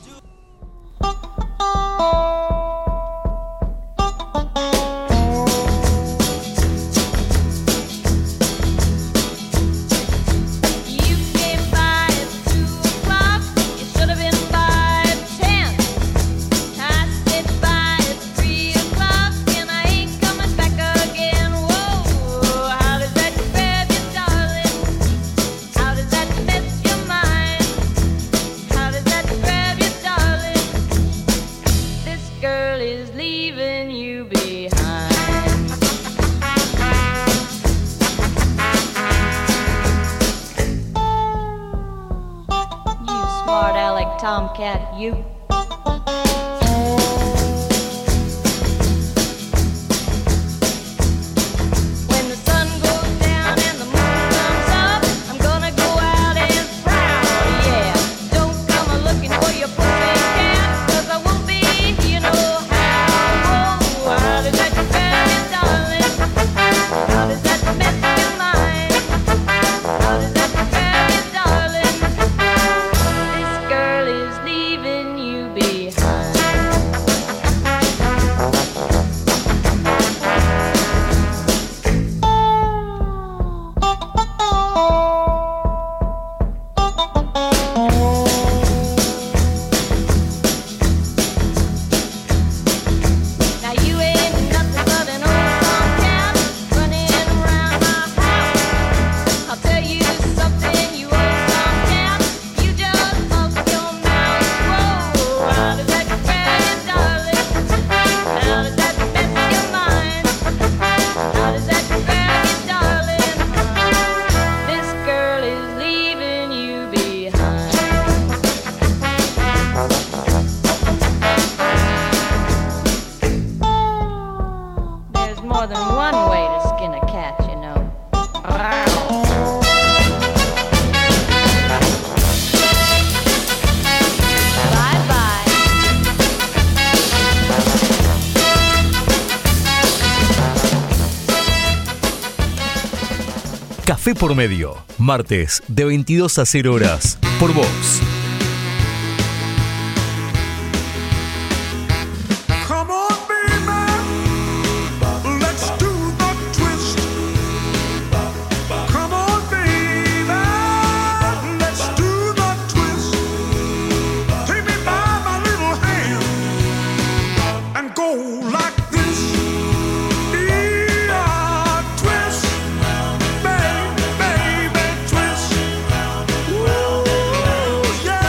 You came by at two o'clock. It should have been by at ten. I stayed by at three o'clock, and I ain't coming back again. Whoa, how does that grab you, darling? How does that mess your mind? How does that grab you, darling? This girl is leaving you behind. You smart aleck tomcat, you. When the sun goes down and the moon comes up, I'm gonna go out and prowl, yeah. Don't come a looking for your pussycat, 'cause I won't be, you know how. Whoa, how does that grab you, darling? How does that mess your mind? How does that grab you, darling? This girl is leaving you behind. Now you ain't nothing but an old tomcat running around my house. I'll tell you something, you old tomcat, you just off your mouth. Whoa, how does that grab you, darling? How does that mess your mind? How does that grab you, darling? This girl is leaving you behind. There's more than one way to skin a cat, you know. Bye bye. Café por medio, martes de veintidós a cero horas, por Vox. Come on, baby, let's do the twist. Come on, baby, let's do the twist. Take me by my little hand and go like this. Yeah, twist, baby, baby, twist. Ooh, yeah.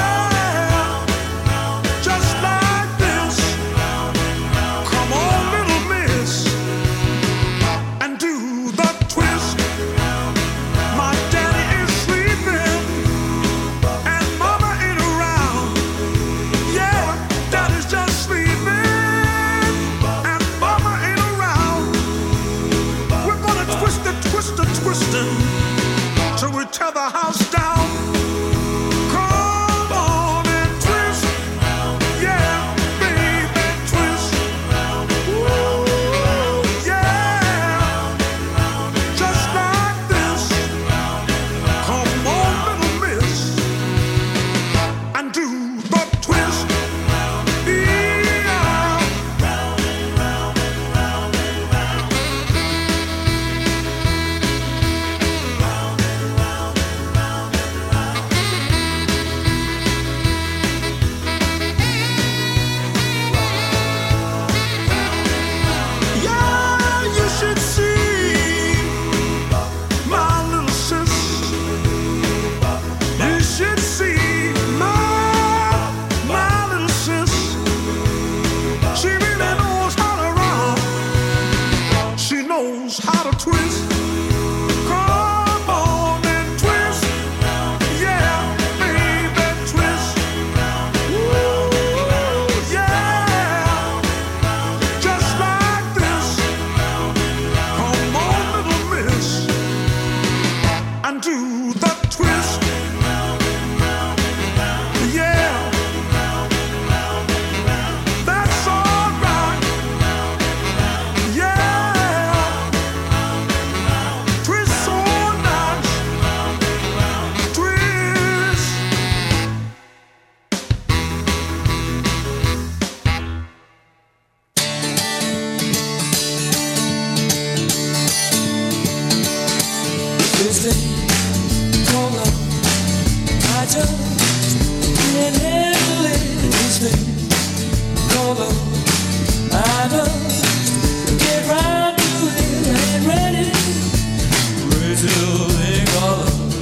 just can't handle it this thing. No, no, I just get right to it. I ain't ready. Raise it up, thing called love.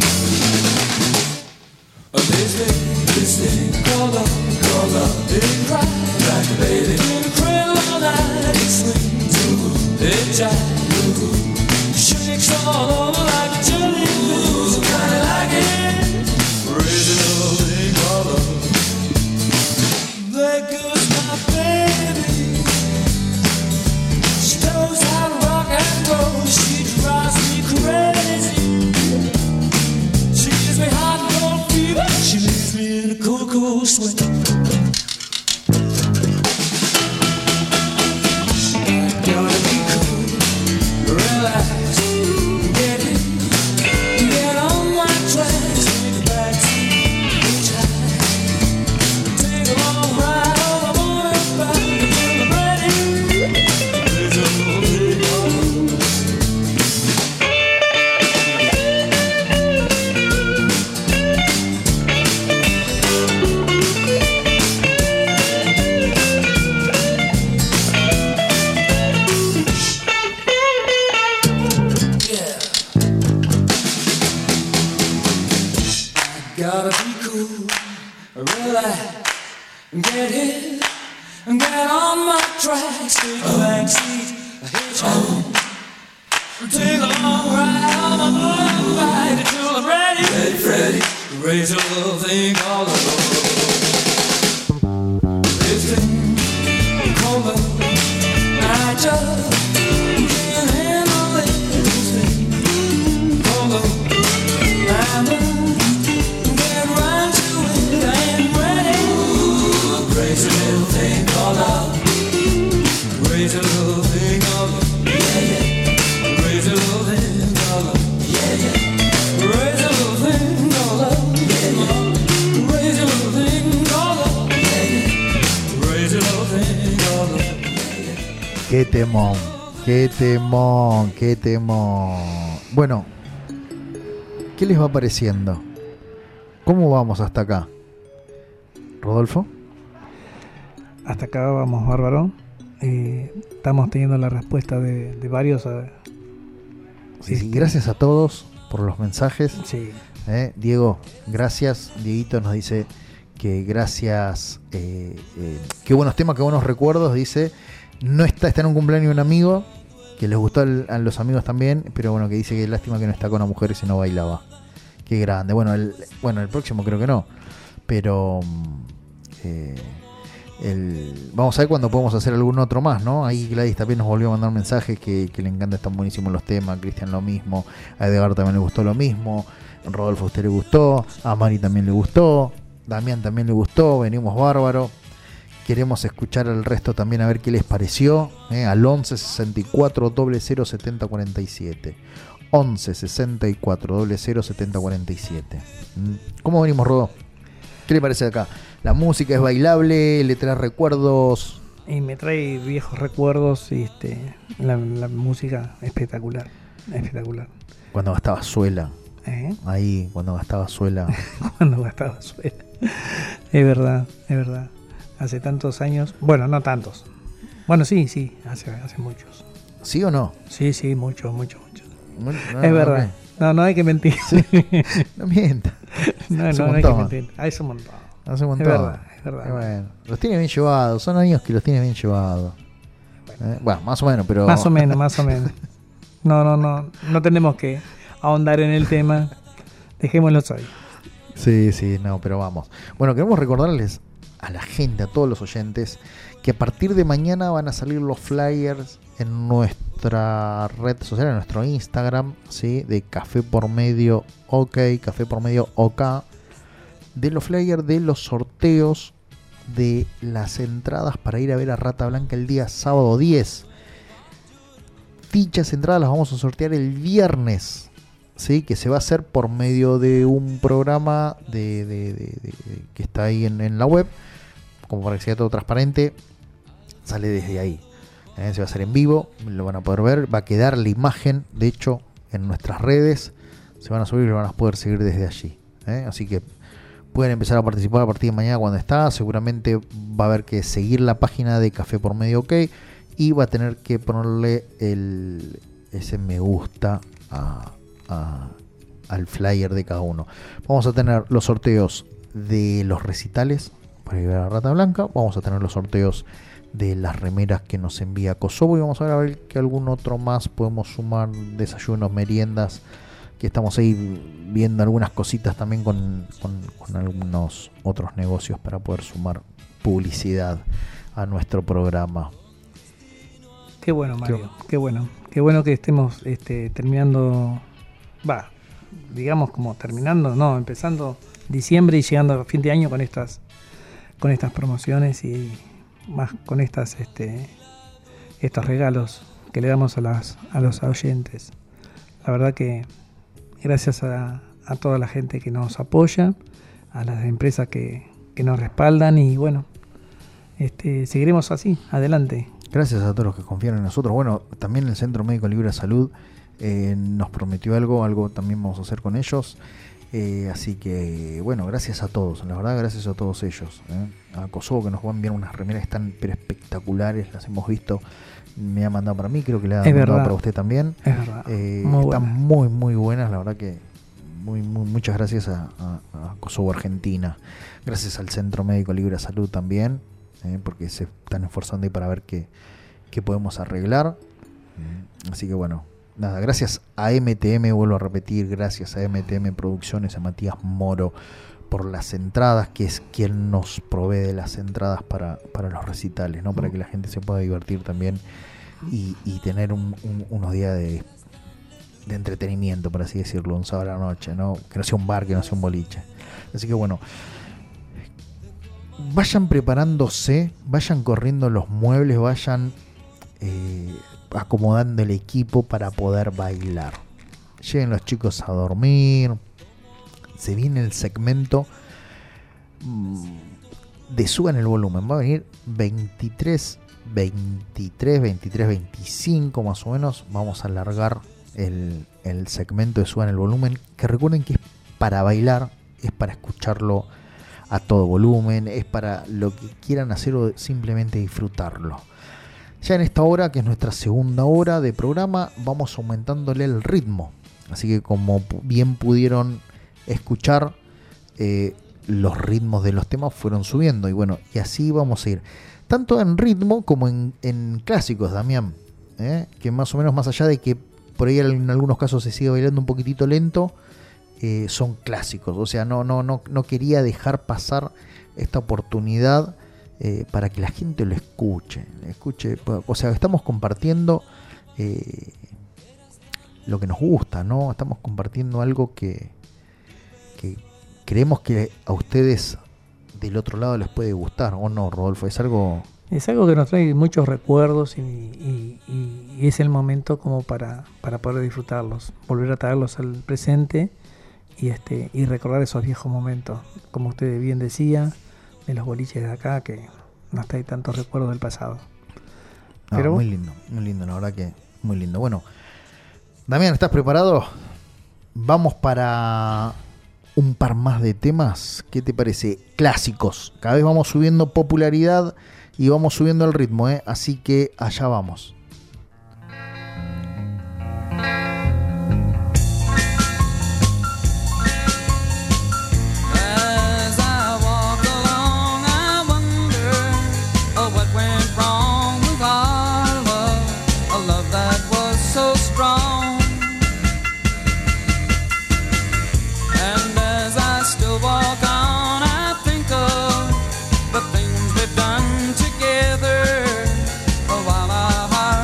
This thing, this thing called love, called love. It cry like a baby in a cradle all night. It swings, it jives, shakes all over like a jelly. Kinda like it. Raise it up, thing called love. There goes my baby. She knows how to rock and roll. She drives me crazy. She gives me hot and cold fever. She leaves me in a cool, cool sweat. Gotta be cool, relax, get it, get on my tracks, take a backseat, hitchhike, take a long ride on the motorbike until I'm ready. There's a little thing called love. Gotta be cool, relax, get hit, get on my tracks, take a backseat, hitchhike, take a long ride on my motorbike until I'm ready. Ready, Freddy, raise a little thing called love. This thing called love, I just can't handle it. This thing called love, I know. Raise a little thing called love. Raise a little thing called love. Yeah, yeah. Raise a little thing called love. Yeah, yeah. Raise a little thing called love. Yeah, yeah. Raise a little thing called love. Yeah, yeah. Raise a little thing called love. Yeah, yeah. Qué temón, qué temón, qué temón. Bueno, ¿qué les va pareciendo? ¿Cómo vamos hasta acá? ¿Rodolfo? Hasta acá vamos bárbaro. Eh, estamos teniendo la respuesta de, de varios. Eh, sí, sí, gracias a todos por los mensajes. Sí. Eh, Diego, gracias. Dieguito nos dice que gracias. Eh, eh, qué buenos temas, qué buenos recuerdos. Dice, no está, está en un cumpleaños de un amigo, que les gustó el, a los amigos también, pero bueno, que dice que lástima que no está con las mujeres y no bailaba. Qué grande. Bueno, el, bueno, el próximo creo que no. Pero eh, el, vamos a ver cuando podemos hacer algún otro más, ¿no? Ahí Gladys también nos volvió a mandar mensajes que, que le encanta, están buenísimos los temas. Cristian lo mismo, a Edgar también le gustó lo mismo, Rodolfo a usted le gustó, a Mari también le gustó, Damián también le gustó, venimos bárbaro. Queremos escuchar al resto también a ver qué les pareció, ¿eh? Al once sesenta y cuatro cero cero setenta cuarenta y siete. once sesenta y cuatro cero cero setenta cuarenta y siete. ¿Cómo venimos, Rodo? ¿Qué le parece acá? La música es bailable, le trae recuerdos. Y me trae viejos recuerdos y este, la, la música espectacular, espectacular. Cuando gastaba suela. ¿Eh? Ahí, cuando gastaba suela. Cuando gastaba suela. Es verdad, es verdad. Hace tantos años. Bueno, no tantos. Bueno, sí, sí, hace, hace muchos. ¿Sí o no? Sí, sí, muchos, muchos, muchos. Bueno, no, es verdad. Okay. No, no hay que mentir. Sí. No mienta. No, Hace no, un no hay que montón. mentir. Ah, es un montón. Hace un montón. Es verdad, es verdad. Y bueno, los tiene bien llevados. Son años que los tiene bien llevados. Bueno, eh, bueno, más o menos, pero. Más o menos, más o menos. No, no, no. No tenemos que ahondar en el tema. Dejémoslo ahí. Sí, sí, no, pero vamos. Bueno, queremos recordarles a la gente, a todos los oyentes, que a partir de mañana van a salir los flyers en nuestra red social, en nuestro Instagram, ¿sí? De Café por Medio OK, Café por Medio OK, de los flyers de los sorteos de las entradas para ir a ver a Rata Blanca el día sábado diez. Dichas entradas las vamos a sortear el viernes, ¿sí? Que se va a hacer por medio de un programa de, de, de, de, de, que está ahí en, en la web, como para que sea todo transparente. Sale desde ahí, ¿eh? Se va a hacer en vivo, lo van a poder ver, va a quedar la imagen, de hecho, en nuestras redes, se van a subir y lo van a poder seguir desde allí, ¿eh? Así que pueden empezar a participar a partir de mañana cuando está. Seguramente va a haber que seguir la página de Café por Medio OK y va a tener que ponerle el, ese me gusta a, a, al flyer de cada uno. Vamos a tener los sorteos de los recitales para ir a la Rata Blanca. Vamos a tener los sorteos de las remeras que nos envía Kosovo y vamos a ver a ver que algún otro más podemos sumar, desayunos, meriendas, que estamos ahí viendo algunas cositas también con, con, con algunos otros negocios para poder sumar publicidad a nuestro programa. Qué bueno, Mario, qué, qué bueno. Qué bueno que estemos este, terminando, va, digamos como terminando, no, empezando diciembre y llegando a fin de año con estas con estas promociones y más con estas este estos regalos que le damos a las a los oyentes. La verdad que gracias a, a toda la gente que nos apoya, a las empresas que, que nos respaldan y bueno, este seguiremos así, adelante. Gracias a todos los que confían en nosotros. Bueno, también el Centro Médico Libre de Salud eh, nos prometió algo, algo también vamos a hacer con ellos. Eh, así que, bueno, gracias a todos, la verdad, gracias a todos ellos. ¿eh? A Kosovo, que nos van a enviar unas remeras que están pero espectaculares, las hemos visto. Me ha mandado para mí, creo que le ha es mandado verdad. para usted también. Es verdad. Eh, muy están buena. muy, muy buenas, la verdad que muy, muy muchas gracias a, a, a Kosovo Argentina. Gracias al Centro Médico Libre de Salud también, eh, porque se están esforzando ahí para ver qué, qué podemos arreglar. Así que bueno, nada, gracias a M T M, vuelvo a repetir, gracias a M T M Producciones, a Matías Moro por las entradas, que es quien nos provee de las entradas para, para los recitales, ¿no? Para que la gente se pueda divertir también y, y tener un, un, unos días de, de entretenimiento, por así decirlo, un sábado a la noche, ¿no? Que no sea un bar, que no sea un boliche. Así que bueno, vayan preparándose, vayan corriendo los muebles, vayan eh, acomodando el equipo para poder bailar. Lleguen los chicos a dormir. Se viene el segmento de Suban el Volumen. Va a venir veintitrés, veintitrés, veintitrés, veinticinco más o menos. Vamos a alargar el, el segmento de Suban el Volumen. Que recuerden que es para bailar, es para escucharlo a todo volumen, es para lo que quieran hacer o simplemente disfrutarlo. Ya en esta hora, que es nuestra segunda hora de programa, vamos aumentándole el ritmo. Así que como bien pudieron escuchar, eh, los ritmos de los temas fueron subiendo. Y bueno, y así vamos a ir. Tanto en ritmo como en, en clásicos, Damián. ¿eh? Que más o menos, más allá de que por ahí en algunos casos se sigue bailando un poquitito lento, eh, son clásicos. O sea, no, no, no, no quería dejar pasar esta oportunidad. Eh, para que la gente lo escuche, escuche, o sea, estamos compartiendo eh, lo que nos gusta, ¿no? Estamos compartiendo algo que, que creemos que a ustedes del otro lado les puede gustar, ¿o no, Rodolfo? Es algo... Es algo que nos trae muchos recuerdos y, y, y, y es el momento como para, para poder disfrutarlos, volver a traerlos al presente y, este, y recordar esos viejos momentos, como usted bien decía, de los boliches de acá, que nos trae tantos recuerdos del pasado. No, Pero muy lindo, muy lindo, la verdad que muy lindo. Bueno, Damián, ¿estás preparado? Vamos para un par más de temas. ¿Qué te parece? Clásicos. Cada vez vamos subiendo popularidad y vamos subiendo el ritmo, ¿eh? Así que allá vamos. While our hearts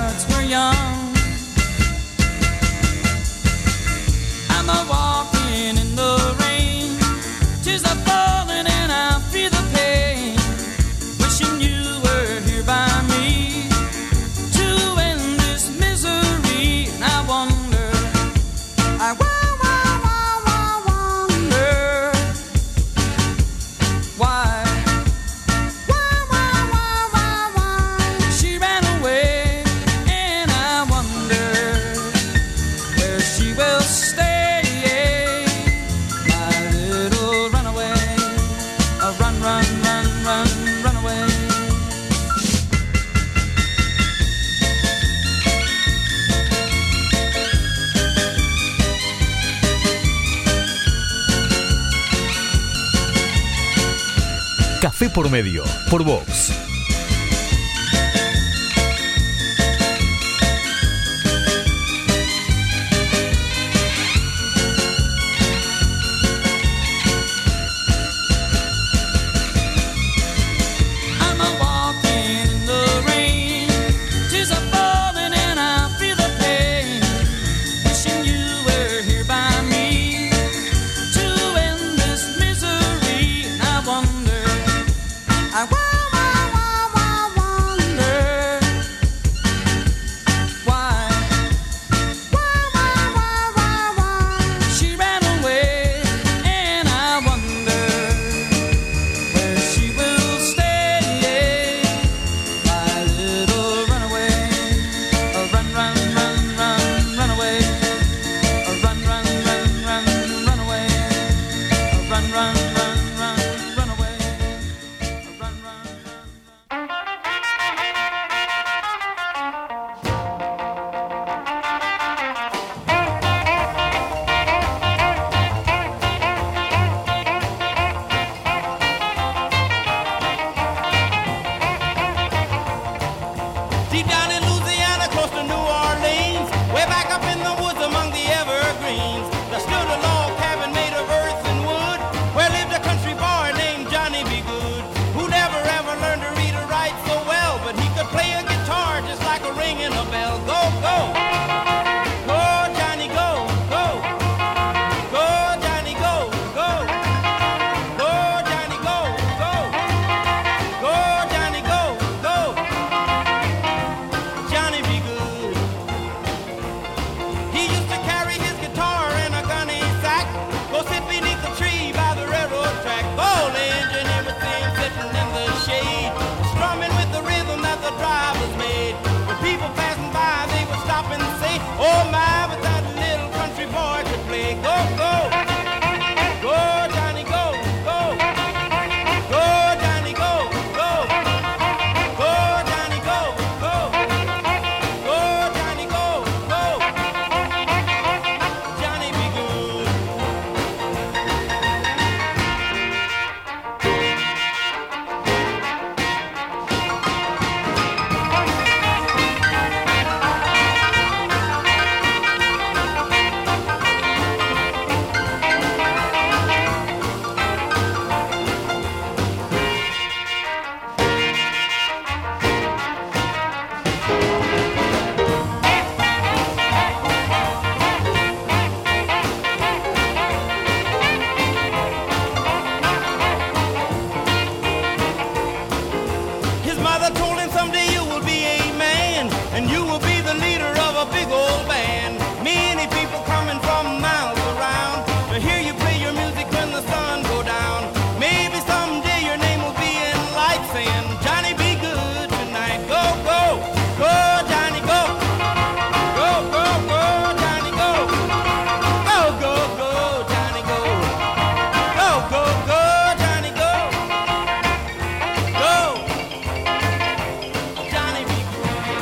Café por medio, por Vox. I'm a walking in the rain, tears are falling and I feel the pain. Wishing you were here by me to end this misery. And I wonder, I wa- wa- wa- wa- wonder why, why, why, why, why, why she ran away. And I wonder where she will stay, my little runaway. Oh, run, run, run, run, run away. Oh, run, run, run, run, run away. Oh, run, run, run, run, run away. Oh, run, run, run, run. Deep down in Louisiana, close to New Orleans, way back up in the woods among the evergreens, there stood a log cabin made of earth and wood, where lived a country boy named Johnny B. Good, who never ever learned to read or write so well, but he could play a guitar just like a ringing a bell. Go, go! Go, Johnny, go, go! Go, Johnny, go, go! Go, Johnny, go, go! Go, Johnny, go, go! Johnny be good. He used to carry his guitar in a gunny sack, go sit beneath the tree by the railroad track. Old engine, everything sitting in the shade, strumming with the rhythm that the drivers made. When people passing by, they would stop and say, "Oh my, but that little country boy could play." Go, go, go, Johnny, go, go, go, Johnny, go, go, go, Johnny, go, go. Go, Johnny, go, go. Johnny be good. His mother told him someday you will be a man, and you will be the leader of a big old band. Many people coming from miles around to hear you play your music when the sun go down. Maybe someday your name will be in lights saying, "Johnny, be good tonight." Go, go, go, Johnny, go. Go, go, go, Johnny, go. Go, go, go, Johnny, go. Go, go, go, Johnny, go. Go. Johnny be good.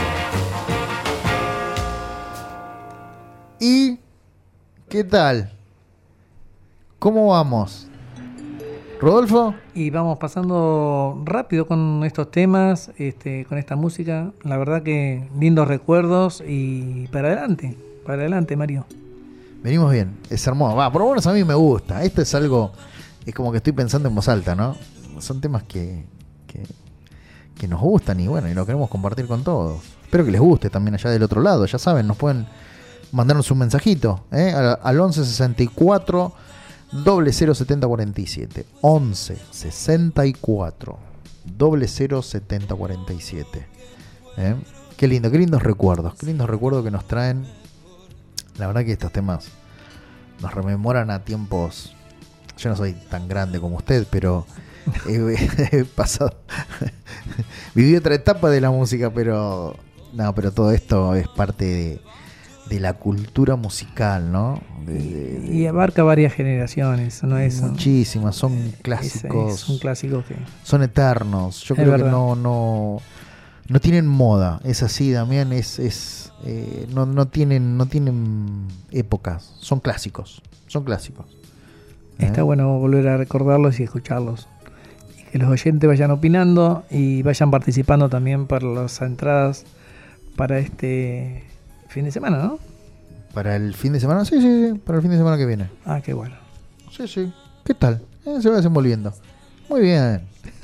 ¿Y qué tal? ¿Cómo vamos? ¿Rodolfo? Y vamos pasando rápido con estos temas, este, con esta música. La verdad que lindos recuerdos y para adelante, para adelante, Mario. Venimos bien, es hermoso. Va, por lo menos a mí me gusta. Esto es algo, es como que estoy pensando en voz alta, ¿no? Son temas que, que, que nos gustan y bueno, y lo queremos compartir con todos. Espero que les guste también allá del otro lado. Ya saben, nos pueden mandarnos un mensajito, ¿eh? al, al once sesenta y cuatro cero cero setenta cuarenta y siete. once sesenta y cuatro cero cero setenta cuarenta y siete. ¿Eh? Qué lindo, qué lindos recuerdos, qué lindos recuerdos que nos traen. La verdad que estos temas nos rememoran a tiempos. Yo no soy tan grande como usted, pero he, he pasado, viví otra etapa de la música, pero no, pero todo esto es parte de, de la cultura musical, ¿no? De, de, de, Y abarca varias generaciones, ¿no es? muchísimas, son clásicos, Es, es un clásico que son eternos. Yo Es creo verdad. que no, no, no tienen moda, es así, Damián, es, es eh, no, no tienen, no tienen épocas, son clásicos, son clásicos. ¿Eh? está bueno volver a recordarlos y escucharlos. que los oyentes vayan opinando y vayan participando también por las entradas para este fin de semana, ¿no? Para el fin de semana, sí, sí, sí, para el fin de semana que viene. Ah, qué bueno. Sí, sí. ¿Qué tal? Eh, se va desenvolviendo. Muy bien.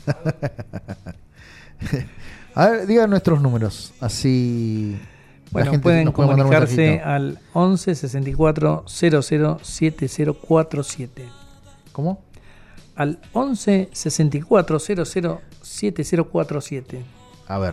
A ver, digan nuestros números, así... la Bueno, gente pueden nos puede mandar un comunicarse mensajito. al once sesenta y cuatro cero cero siete cero cuatro siete. ¿Cómo? Al once sesenta y cuatro cero cero siete cero cuatro siete. A ver.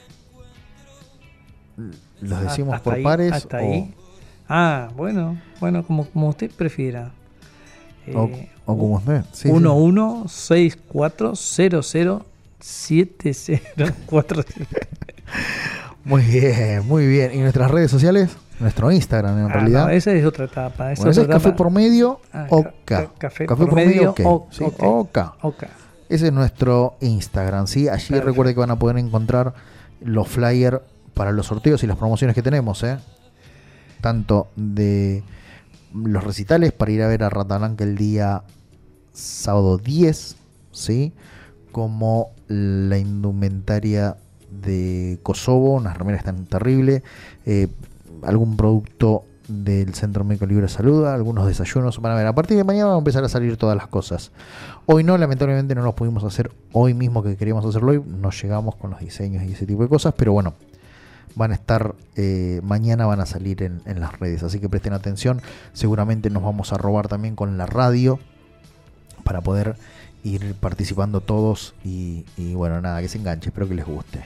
¿Los decimos Hasta por ahí, pares hasta o, ahí. Ah, bueno, bueno, como, como usted prefiera. o, Eh, o como usted? Sí, uno sí. uno seis cuatro cero cero siete cero cuatro siete. Muy bien, muy bien. ¿Y nuestras redes sociales? Nuestro Instagram, en Ah, realidad. no, esa es otra etapa. Esa Bueno, es ese es otra Café etapa. por Medio Ah, OK. ca- café Café por medio, OK. OK. Sí, OK. OK. OK. Ese es nuestro Instagram, ¿sí? Allí Perfecto. recuerde que van a poder encontrar los flyers para los sorteos y las promociones que tenemos, ¿eh? Tanto de los recitales para ir a ver a Rata Blanca el día sábado diez, ¿sí? Como la indumentaria de Kosovo, unas remeras tan terribles, eh, algún producto del Centro Médico Libre de Salud, algunos desayunos. Van a ver, a partir de mañana van a empezar a salir todas las cosas. Hoy no, lamentablemente no los pudimos hacer hoy mismo que queríamos hacerlo hoy, no llegamos con los diseños y ese tipo de cosas, pero bueno, van a estar, eh, mañana van a salir en, en las redes, así que presten atención. Seguramente nos vamos a robar también con la radio para poder ir participando todos y, y bueno, nada, que se enganche, espero que les guste.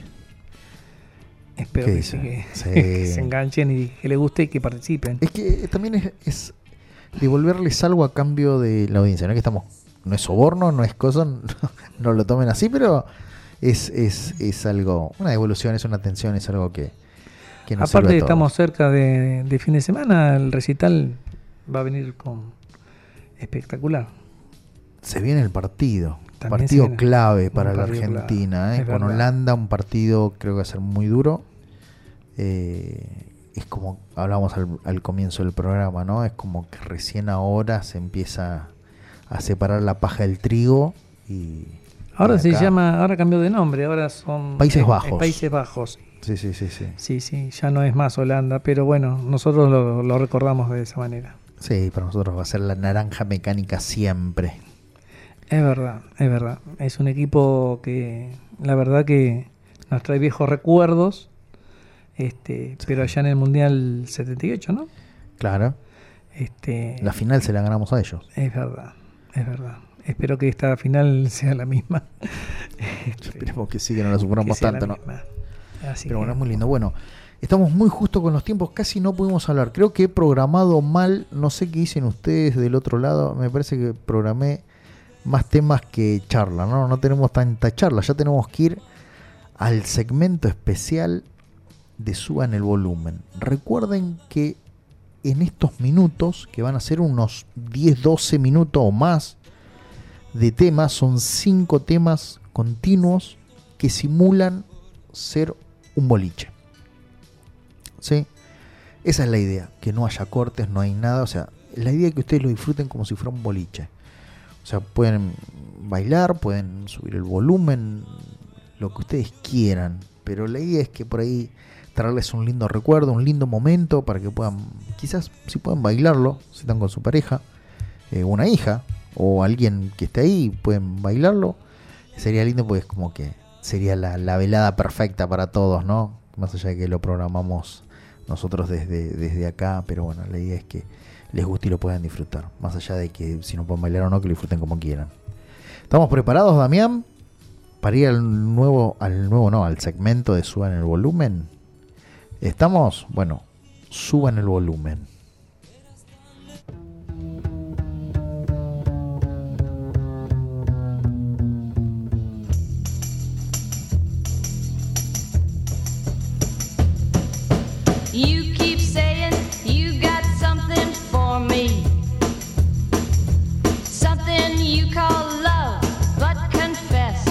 Espero ¿Qué que, dice? sí, que, Sí. que se enganchen y que les guste y que participen. Es que también es, es devolverles algo a cambio de la audiencia, no es que estamos, no es soborno, no es cosa, no, no lo tomen así, pero es, es, es algo, una devolución, es una atención, es algo que, que nos Aparte sirve a todos. estamos cerca de, de fin de semana, el recital va a venir con espectacular. Se viene el partido, También se partido viene clave un para la partido clave, Argentina, ¿eh? es Con verdad. Holanda, un partido creo que va a ser muy duro. Eh, es como hablábamos al, al comienzo del programa, ¿no? Es como que recién ahora se empieza a separar la paja del trigo y Ahora y se acá- llama, ahora cambió de nombre, ahora son Países eh, Bajos. eh, Países Bajos. Sí, sí, sí, sí. Sí, sí, ya no es más Holanda, pero bueno, nosotros lo, lo recordamos de esa manera. Sí, para nosotros va a ser la naranja mecánica siempre. Es verdad, es verdad. Es un equipo que la verdad que nos trae viejos recuerdos, este, Sí. pero allá en el Mundial setenta y ocho, ¿no? Claro. Este, La final se la ganamos a ellos. es verdad, es verdad. Espero que esta final sea la misma. Este, Esperemos que sí, que no la que suframos sea tanto, la ¿no? misma. Así Pero que, bueno, es muy lindo. Bueno, estamos muy justo con los tiempos, casi no pudimos hablar. Creo que he programado mal, no sé qué dicen ustedes del otro lado, me parece que programé más temas que charla, ¿no? No tenemos tanta charla, ya tenemos que ir al segmento especial de Suban el Volumen. Recuerden que en estos minutos, que van a ser unos diez, doce minutos o más de temas, son cinco temas continuos que simulan ser un boliche. ¿Sí? Esa es la idea, que no haya cortes, no hay nada, o sea, la idea es que ustedes lo disfruten como si fuera un boliche. O sea, pueden bailar, pueden subir el volumen, lo que ustedes quieran, pero la idea es que por ahí traerles un lindo recuerdo, un lindo momento para que puedan, quizás si pueden bailarlo, si están con su pareja, eh, una hija o alguien que esté ahí, pueden bailarlo, sería lindo porque es como que sería la, la velada perfecta para todos, ¿no? Más allá de que lo programamos nosotros desde, desde acá, pero bueno, la idea es que les guste y lo puedan disfrutar, más allá de que si no pueden bailar o no, que lo disfruten como quieran. ¿Estamos preparados, Damián, para ir al nuevo, al nuevo no, al segmento de Suban el Volumen? ¿Estamos? Bueno, suban el volumen. You keep saying you got something for me, something you call love, but confess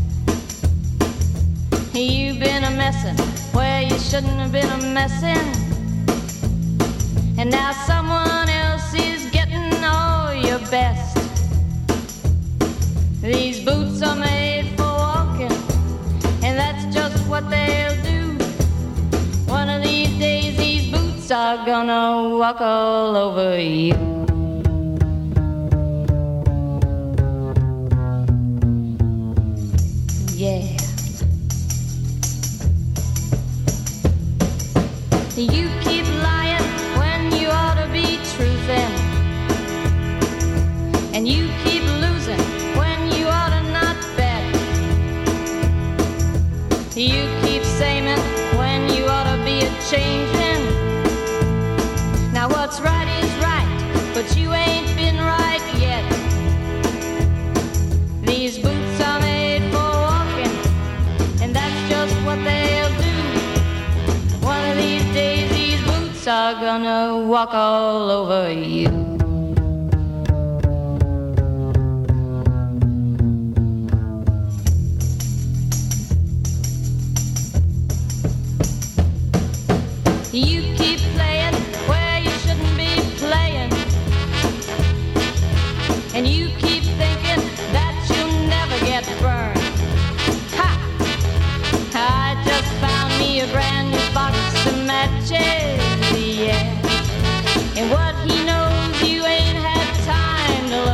you've been a messin' where you shouldn't have been a messin', and now someone else is getting all your best. These boots are made are gonna walk all over you. Yeah. You keep lying when you ought to be truthing, and you keep losing when you ought to not bet. You keep saying when you ought to be a changing. Now what's right is right, but you ain't been right yet. These boots are made for walking, and that's just what they'll do. One of these days these boots are gonna walk all over you. You keep playing where you shouldn't be playing, and you keep thinking that you'll never get burned. Ha! I just found me a brand new box of matches, yeah. And what he knows you ain't had time to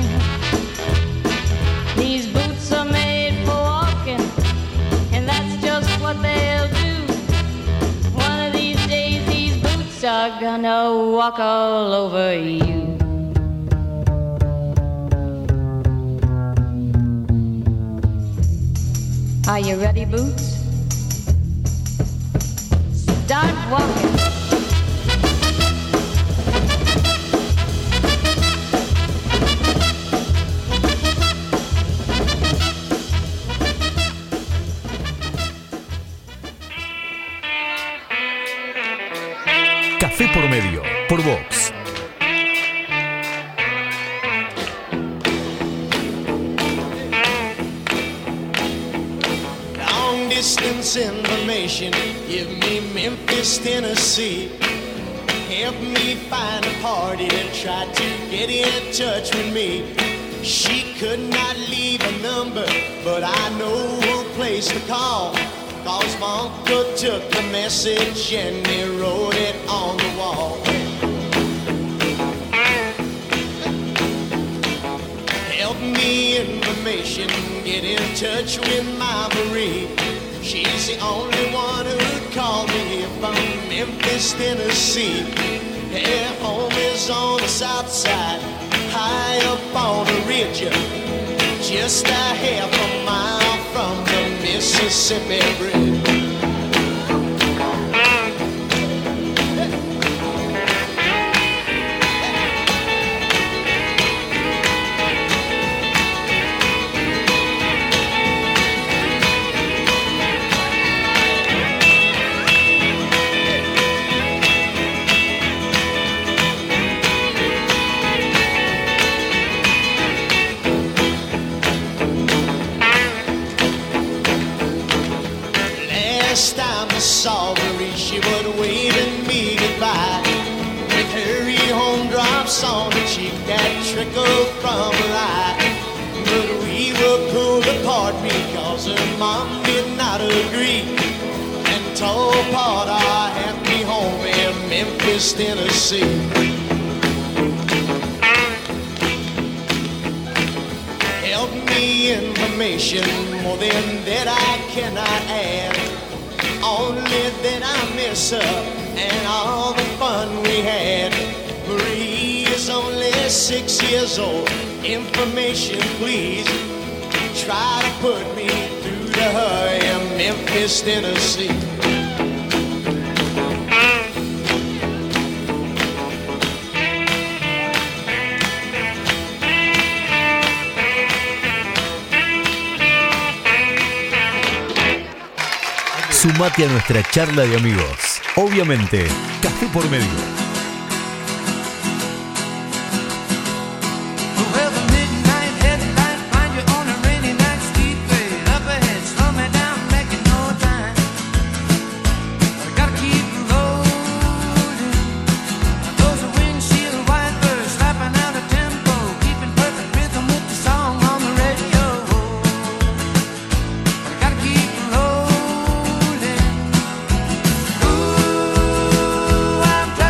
learn. These boots are made for walking, and that's just what they'll do. One of these days these boots are gonna walk all over you. Are you ready, Boots? Start walking. Café por medio, por Vox. Long distance information, give me Memphis, Tennessee. Help me find a party that tried to get in touch with me. She could not leave a number, but I know a place to call. Cause my uncle took the message and he wrote it on the wall. Help me information, get in touch with my Marie. She's the only one who'd call me here from Memphis, Tennessee. Her home is on the south side, high up on the ridge, just a half a mile from the Mississippi Bridge. Last time I saw Marie, she was waving me goodbye. With her e-home drops on the cheek that trickled from her eye. But we were pulled apart because her mom did not agree, and told Pa to have me home in Memphis, Tennessee. Help me information, more than that I cannot add. Only that I miss her and all the fun we had. Marie is only six years old. Information, please. Try to put me through to her in Memphis, Tennessee. Sumate a nuestra charla de amigos. Obviamente, Café por medio. I'm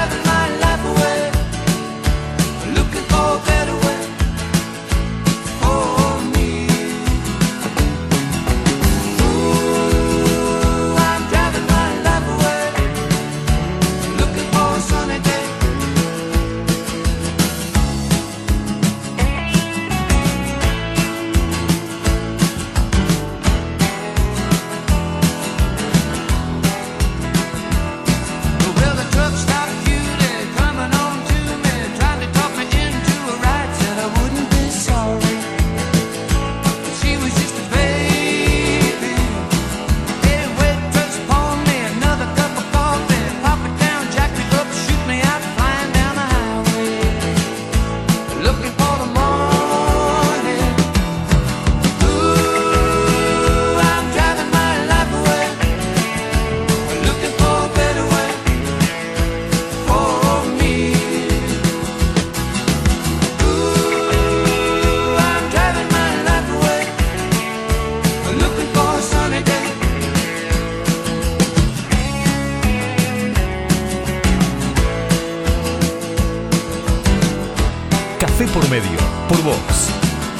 medio, por Vox.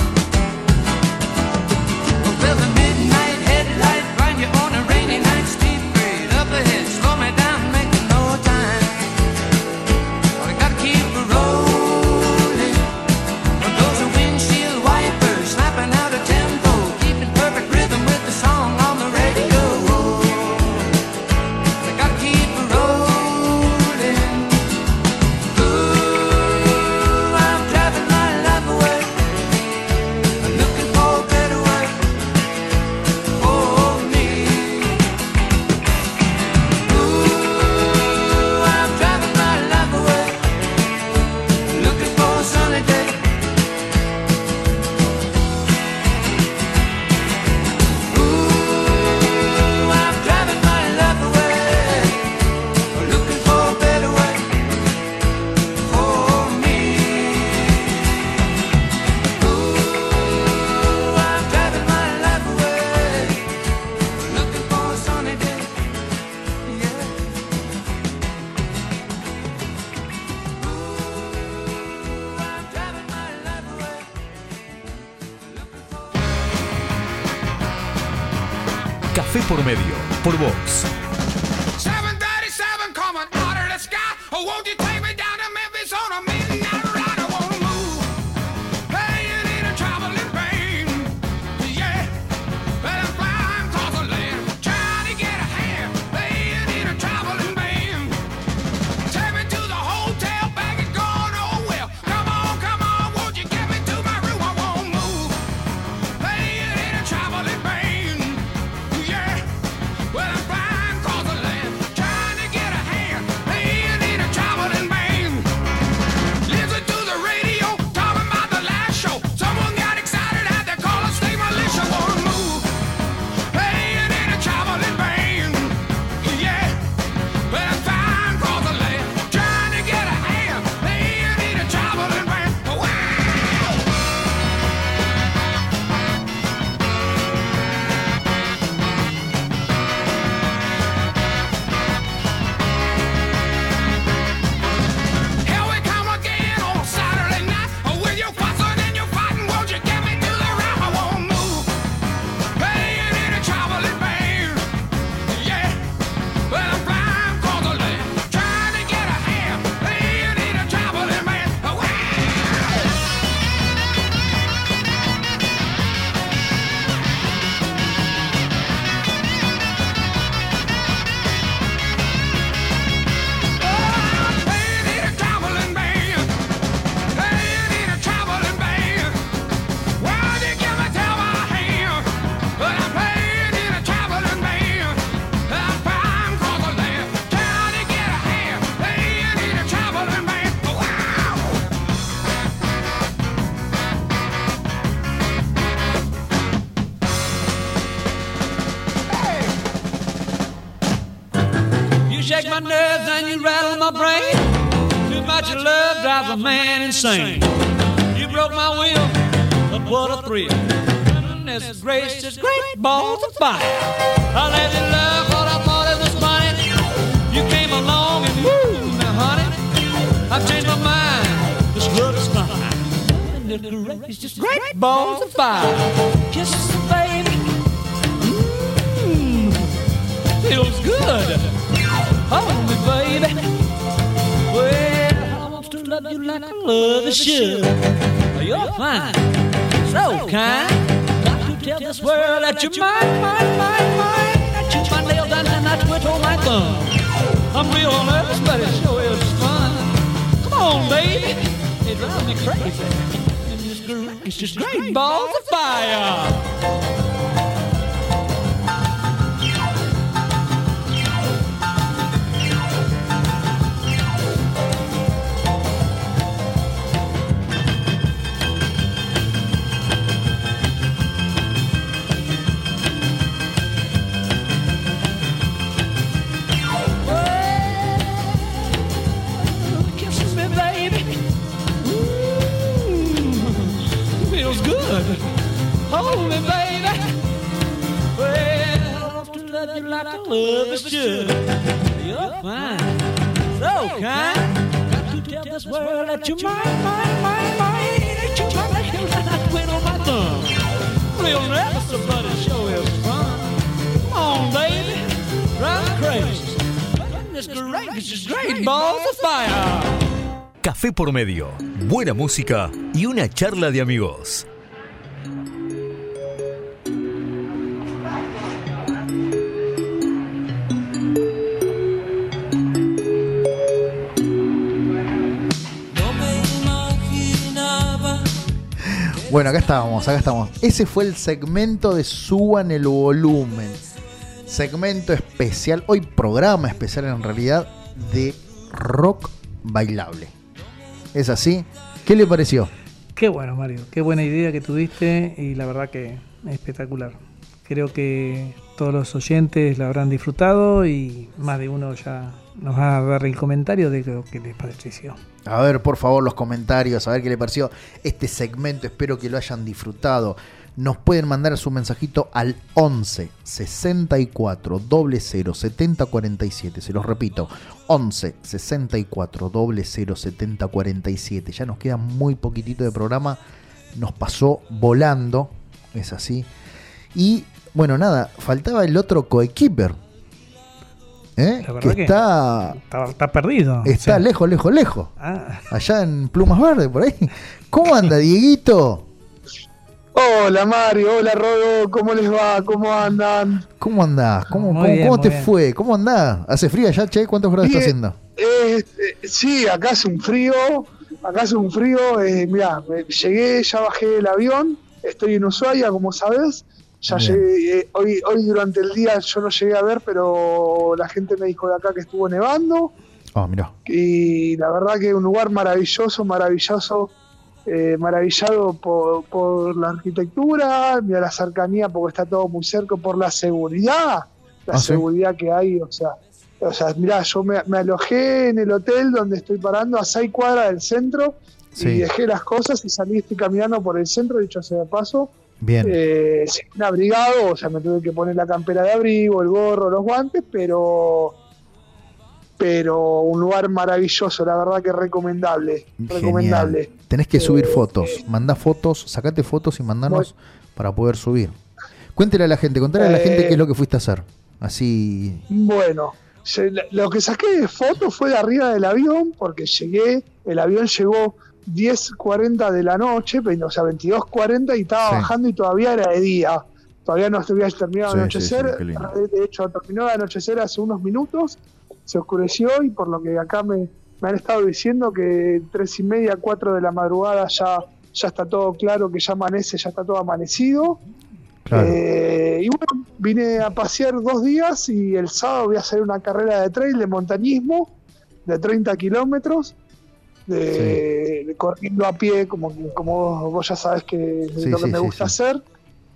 Café por medio, por Vox. seven thirty-seven coming out of the sky. Oh, won't you take me down to Memphis on a midnight ride? I wanna move. Hey, you need a traveling pain. Yeah, but I'm flying across the land, trying to get a hand. Hey, you need a traveling man. Take me to the hotel, baggage gone, oh well. Come on, come on, won't you get me to my room? I won't move. Hey, you need a traveling man. Well, I'm flying across the land, trying to get a hand. Hey, you need a traveling man. Listen to the radio, talking about the last show. Someone got excited, had to call a state militia. Wanna move? Hey, you need a traveling man. Yeah. Well, I'm flying across the land, trying to get a hand. Hey, you need a traveling man. Wow! Here we come again on Saturday night. Oh, with your fussing and your fighting, won't you get me to the right? I won't move. Hey, you need a traveling man. Yeah. Well, I'm flying across the land, trying to get a hand. Hey, you need a traveling man. Wow! Hey, you need a traveling man. Hey, you need a traveling man. Why'd you give me till my hand? But I'm paying, need a traveling man. I'm flying across the land, trying to get a hand. Hey, you need a traveling man. Wow! You shake my nerves and you rattle my brain. Too much of love drives a man insane. You broke my will, but what a thrill. Goodness gracious, great balls of fire. I let you love what I thought it was funny. You came along and woo, now honey, I've changed my mind. This love is fine. Goodness gracious, great balls of fire. Kisses, baby. Mmm, feels good. Hold me, baby. Well, I want to love you like I love the should. You're fine, so kind. Got to tell this world that you're mine, mine, mine, mine. I chew my nails down and I twiddle my thumb. I'm real nervous, but it sure is fun. Come on, baby. It drives me crazy. And this girl is just great balls of fire. Hold me, baby. Well, I want to love you like I love is should. You're fine, so kind. Got to tell this world that you're mine, mine, mine, mine. Goodness gracious, great balls of fire. Café por medio, buena música y una charla de amigos. Bueno, acá estábamos, acá estamos. Ese fue el segmento de Suban el Volumen. Segmento especial, hoy programa especial en realidad, de rock bailable. ¿Es así? ¿Qué le pareció? Qué bueno, Mario, qué buena idea que tuviste y la verdad que espectacular. Creo que todos los oyentes la habrán disfrutado y más de uno ya nos va a dar el comentario de lo que les pareció. A ver, por favor, los comentarios, a ver qué le pareció este segmento. Espero que lo hayan disfrutado. Nos pueden mandar su mensajito al once sesenta y cuatro cero cero setenta cuarenta y siete. Se los repito, once sesenta y cuatro cero cero setenta cuarenta y siete. Ya nos queda muy poquitito de programa. Nos pasó volando, es así. Y bueno, nada, faltaba el otro coequiper. ¿Eh? Que, que está, está está perdido. Está o sea. lejos, lejos, lejos. Ah. Allá en Plumas Verdes, por ahí. ¿Cómo anda, Dieguito? Hola, Mario. Hola, Rodo. ¿Cómo les va? ¿Cómo andan? ¿Cómo andás? ¿Cómo, cómo, bien, ¿cómo te bien. fue? ¿Cómo andás? ¿Hace frío allá, che? ¿Cuántos grados está haciendo? Eh, eh, sí, acá hace un frío. Acá hace un frío. Eh, mirá, llegué, ya bajé del avión. Estoy en Ushuaia, como sabés. Ya bien. llegué, eh, hoy, hoy durante el día yo no llegué a ver, pero la gente me dijo de acá que estuvo nevando. Oh, mirá. Y la verdad que es un lugar maravilloso, maravilloso, eh, maravillado por, por la arquitectura, mira la cercanía porque está todo muy cerca, por la seguridad, la ¿Ah, seguridad sí? que hay, o sea, o sea, mirá, yo me, me alojé en el hotel donde estoy parando a seis cuadras del centro sí. y dejé las cosas y salí, estoy caminando por el centro, dicho sea de paso. Bien. Eh, sin abrigado, o sea, me tuve que poner la campera de abrigo, el gorro, los guantes, pero pero un lugar maravilloso, la verdad que recomendable. Genial. Recomendable. Tenés que subir eh, fotos, mandá fotos, sacate fotos y mandanos bueno, para poder subir. Cuéntele a la gente, contale eh, a la gente qué es lo que fuiste a hacer. Así. Bueno, lo que saqué de fotos fue de arriba del avión, porque llegué, el avión llegó diez cuarenta de la noche, o sea, veintidós cuarenta y estaba sí. bajando y todavía era de día. Todavía no había terminado de sí, anochecer. Sí, sí, de hecho, terminó de anochecer hace unos minutos, se oscureció y por lo que acá me, me han estado diciendo que tres y media, cuatro de la madrugada ya, ya está todo claro, que ya amanece, ya está todo amanecido. Claro. Eh, y bueno, vine a pasear dos días y el sábado voy a hacer una carrera de trail de montañismo de treinta kilómetros. De, sí. de corriendo a pie, como, como vos ya sabes que es sí, lo que sí, me gusta sí, hacer.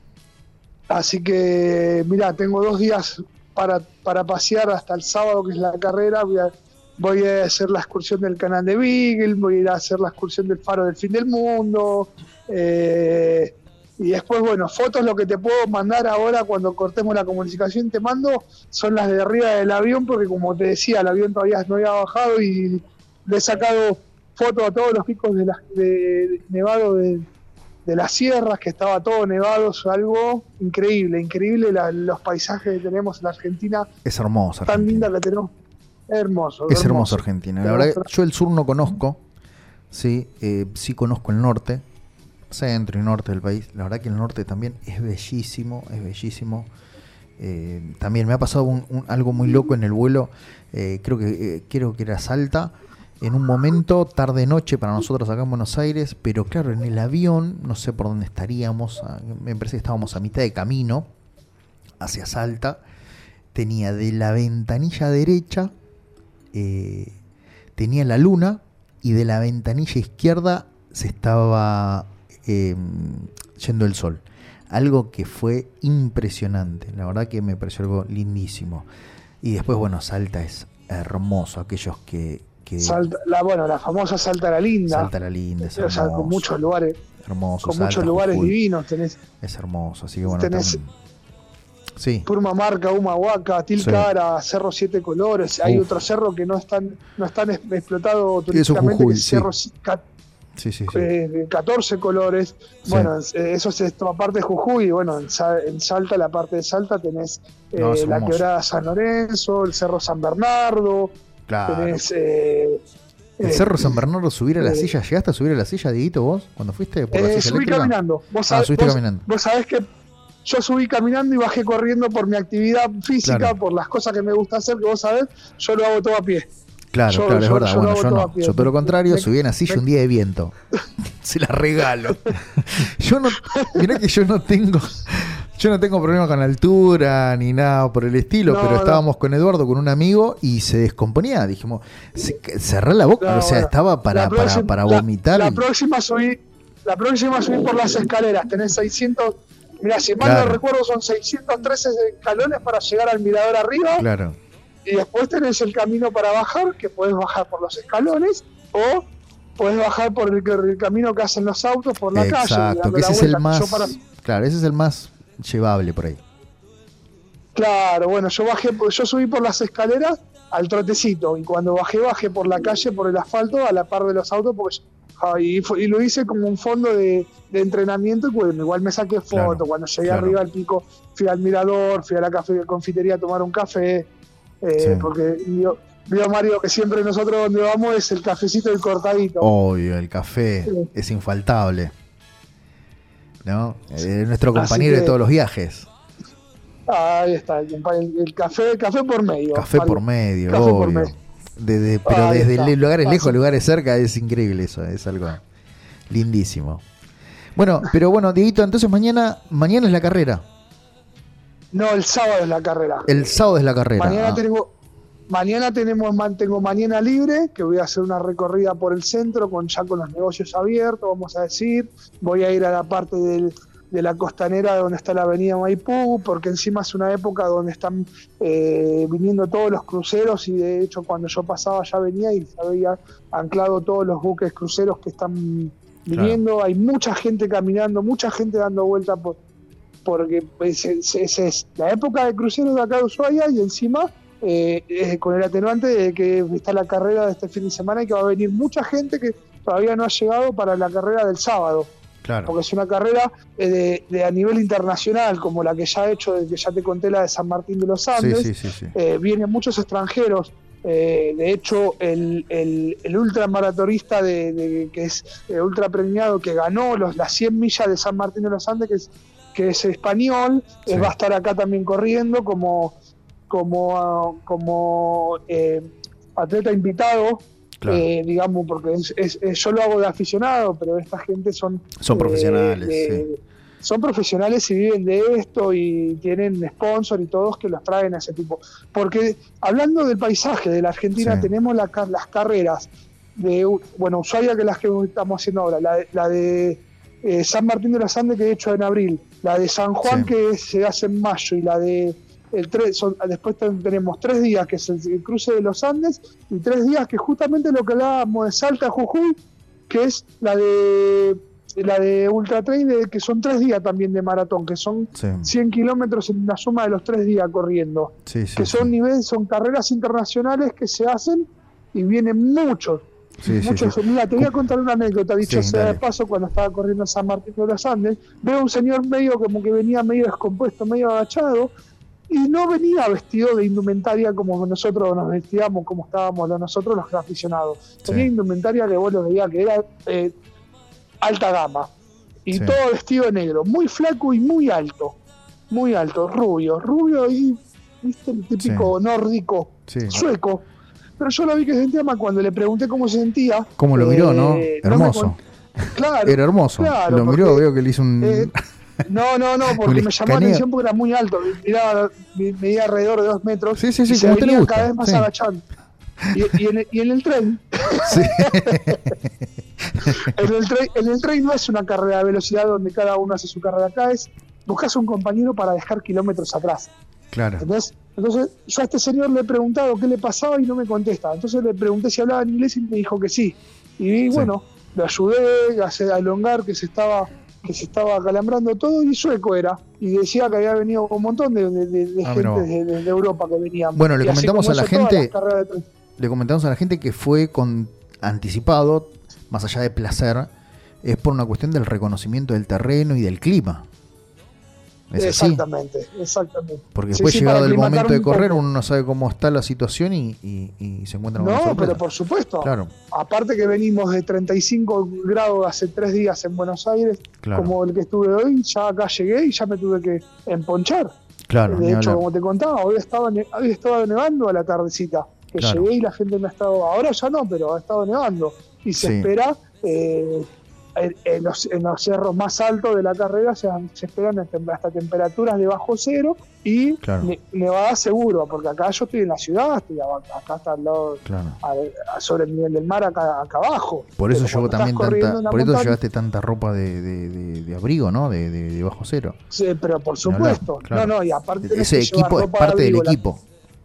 Así que, mira, tengo dos días para, para pasear hasta el sábado, que es la carrera. Voy a, voy a hacer la excursión del canal de Beagle, voy a ir a hacer la excursión del Faro del Fin del Mundo. Eh, y después, bueno, fotos lo que te puedo mandar ahora cuando cortemos la comunicación, te mando, son las de arriba del avión, porque como te decía, el avión todavía no había bajado y le he sacado fotos a todos los picos de, la, de, de nevado de, de las sierras, que estaba todo nevado, es algo increíble, increíble la, los paisajes que tenemos en la Argentina. Es hermoso. Tan linda que tenemos. Hermoso. Es hermoso, hermoso Argentina. La verdad que yo el sur no conozco, sí, eh, sí conozco el norte, centro y norte del país. La verdad que el norte también es bellísimo, es bellísimo. Eh, también me ha pasado un, un, algo muy loco en el vuelo, eh, creo que eh, creo que era Salta. En un momento, tarde-noche para nosotros acá en Buenos Aires, pero claro, en el avión, no sé por dónde estaríamos, me parece que estábamos a mitad de camino hacia Salta, tenía de la ventanilla derecha, eh, tenía la luna, y de la ventanilla izquierda se estaba eh, yendo el sol. Algo que fue impresionante, la verdad que me pareció algo lindísimo. Y después, bueno, Salta es hermoso, aquellos que... Salta, la, bueno, la famosa Salta la Linda. Salta la Linda, es o sea, con muchos lugares, hermoso, con Salta, muchos lugares Jujuy. divinos tenés. Es hermoso, así que bueno. Tenés tan... sí. Purmamarca, Humahuaca, Tilcara, sí. Cerro Siete Colores. Hay Uf. otro cerro que no están no están explotado turísticamente, que es Cerro, Sí, sí, sí. eh, catorce colores. Sí. Bueno, eh, eso es toda parte de Jujuy. Y bueno, en, Sa- en Salta, la parte de Salta, tenés eh, No, es la hermoso. quebrada San Lorenzo, el Cerro San Bernardo. Claro. Tenés. Eh, El eh, Cerro San Bernardo, subir a la eh, silla. ¿Llegaste a subir a la silla, Dieguito, vos? Cuando fuiste por la eh, silla subí eléctrica. caminando. Vos Ah, sabés, subiste vos- caminando. vos sabés que yo subí caminando y bajé corriendo por mi actividad física, Claro. por las cosas que me gusta hacer, que vos sabés, yo lo hago todo a pie. Claro, Yo- claro, es yo- verdad. yo lo Bueno, hago yo todo no. a pie. Yo todo lo contrario, Me- subí en la silla me- un día de viento. Se la regalo. Yo no. Mirá que yo no tengo. Yo no tengo problema con la altura ni nada por el estilo, No, pero no. estábamos con Eduardo, con un amigo, y se descomponía. Dijimos, se- cerré la boca, No, o sea, bueno. estaba para, La para, próxima- para la- vomitar. La, y- próxima subí, la próxima subí por las escaleras, tenés seiscientos, mirá, si mal Claro. no recuerdo son seiscientos trece escalones para llegar al mirador arriba, Claro. y después tenés el camino para bajar, que podés bajar por los escalones, o podés bajar por el, el camino que hacen los autos por la calle. Exacto, dando que la ese es vuelta, el que más. yo para- Claro, ese es el más llevable por ahí. Claro, bueno, yo bajé, yo subí por las escaleras al trotecito, y cuando bajé, bajé por la calle, por el asfalto, a la par de los autos, porque yo- ah, y, fue- y lo hice como un fondo de, de entrenamiento, y bueno, igual me saqué foto. Claro, Cuando llegué claro. arriba al pico, fui al mirador, fui a la café, confitería a tomar un café, eh, Sí. porque vio, vio Mario que siempre nosotros donde vamos es el cafecito y el cortadito. Obvio, el café Sí. es infaltable. ¿No? Eh, nuestro Así compañero de que- todos los viajes. Ahí está, el, el- el café, café por medio. Café Mario. por medio, Café por obvio. medio. De- de- pero Ahí desde está. le- lugares Paso. lejos, lugares cerca, es increíble eso, es algo lindísimo. Bueno, pero bueno, Dieguito, entonces mañana, mañana es la carrera. No, el sábado es la carrera. El sábado es la carrera. Mañana Ah, tengo, mañana tenemos, man- tengo mañana libre, que voy a hacer una recorrida por el centro con ya con los negocios abiertos, vamos a decir. Voy a ir a la parte del- de la costanera donde está la avenida Maipú, porque encima es una época donde están eh, viniendo todos los cruceros, y de hecho cuando yo pasaba ya venía y se había anclado todos los buques cruceros que están viniendo. Hay mucha gente caminando, mucha gente dando vuelta por porque es, es- es- es la época de cruceros de acá de Ushuaia, y encima eh, eh, con el atenuante de que está la carrera de este fin de semana y que va a venir mucha gente que todavía no ha llegado para la carrera del sábado, claro. porque es una carrera eh, de, de a nivel internacional, como la que ya he hecho, de que ya te conté, la de San Martín de los Sí, Andes. sí, sí, sí. Eh, vienen muchos extranjeros. Eh, de hecho, el, el, el ultramaratonista de, de- que es eh, ultra premiado, que ganó los, las cien millas de San Martín de los Andes, que es, que es español, Sí. eh, va a estar acá también corriendo como, como, ah, como eh, atleta invitado. Claro. Eh, digamos, porque es, es- es- yo lo hago de aficionado, pero esta gente son Son eh, profesionales, de- son profesionales y viven de esto y tienen sponsor y todos que los traen a ese tipo. Porque hablando del paisaje de la Argentina, Sí. tenemos la ca- las carreras de, bueno, Ushuaia, que las que estamos haciendo ahora, la de, la de eh, San Martín de los Andes, que he hecho en abril, la de San Juan, Sí. que se hace en mayo, y la de el tres, son, después ten- tenemos tres días, que es el, el cruce de los Andes, y tres días que justamente lo que hablábamos de Salta a Jujuy, que es la de la de Ultra Trail, de- que son tres días también de maratón, que son Sí, cien kilómetros en la suma de los tres días corriendo, sí, sí, que son sí. niveles, son carreras internacionales que se hacen y vienen muchos. Sí, sí, muchos. sí. Mira, te voy a contar una anécdota, dicho Sí, sea de dale. paso, cuando estaba corriendo en San Martín de los Andes, veo un señor medio como que venía medio descompuesto, medio agachado, y no venía vestido de indumentaria como nosotros nos vestíamos, como estábamos los- nosotros los aficionados. Tenía Sí. indumentaria que vos lo veías que era eh, alta gama, y Sí. todo vestido de negro, muy flaco y muy alto, muy alto, rubio, rubio y, viste, el típico nórdico, Sí. sueco. Pero yo lo vi que se sentía mal cuando le pregunté cómo se sentía. ¿Cómo lo miró, no? eh, me Hermoso. con- claro. Era hermoso. claro, Lo miró, porque, veo que le hizo un. eh, no, no, no, porque Un me llamó la escaneo. atención porque era muy alto. Miraba, me- medía alrededor de dos metros. Sí, sí, sí, y se como a usted le venía gusta, cada vez más sí. agachando. Y, y en, el- y en el tren, Sí. en el tren, en el tren no es una carrera de velocidad donde cada uno hace su carrera. Acá es buscas un compañero para dejar kilómetros atrás. Claro. ¿Entendés? Entonces, yo a este señor le he preguntado qué le pasaba y no me contesta. Entonces le pregunté si hablaba en inglés y me dijo que sí. Y bueno, le ayudé a hacer- a elongar, que se estaba que se estaba acalambrando todo, y sueco era. Y decía que había venido un montón de, de- de- de Ah, mirá gente vos. de, de- de Europa que venían. Bueno, le Y así comentamos como a la eso, todas gente- las carreras de tren. Le comentamos a la gente que fue con anticipado más allá de placer, es por una cuestión del reconocimiento del terreno y del clima. ¿Es así? Exactamente, exactamente. Porque Sí, después, sí, llegado para el momento aclimatar de un correr, poco. uno no sabe cómo está la situación y, y- y se encuentra con una No, sorpresa. pero por supuesto. Claro, Aparte que venimos de treinta y cinco grados hace tres días en Buenos Aires, Claro. como el que estuve hoy, ya acá llegué y ya me tuve que emponchar. claro, de ni hecho, hablar. como te contaba, hoy estaba, ne- hoy estaba nevando a la tardecita. Que Claro. llegué y la gente me ha estado, ahora ya no, pero ha estado nevando. Y se Sí. espera, eh, en, en los, en los cerros más altos de la carrera se, se esperan hasta hasta temperaturas de bajo cero y Claro. ne- nevada seguro, porque acá yo estoy en la ciudad, estoy aba- acá está al lado, Claro. a- a- sobre el nivel del mar, acá, acá abajo. Por eso Pero llevó cuando también estás corriendo tanta, en la por eso montaña- llevaste tanta ropa de, de- de- de abrigo, ¿no? De, de- de bajo cero. Sí, pero por Ni hablar, supuesto. claro. No, no, y aparte tenés Ese que llevar equipo es ropa de parte del abrigo, la- equipo.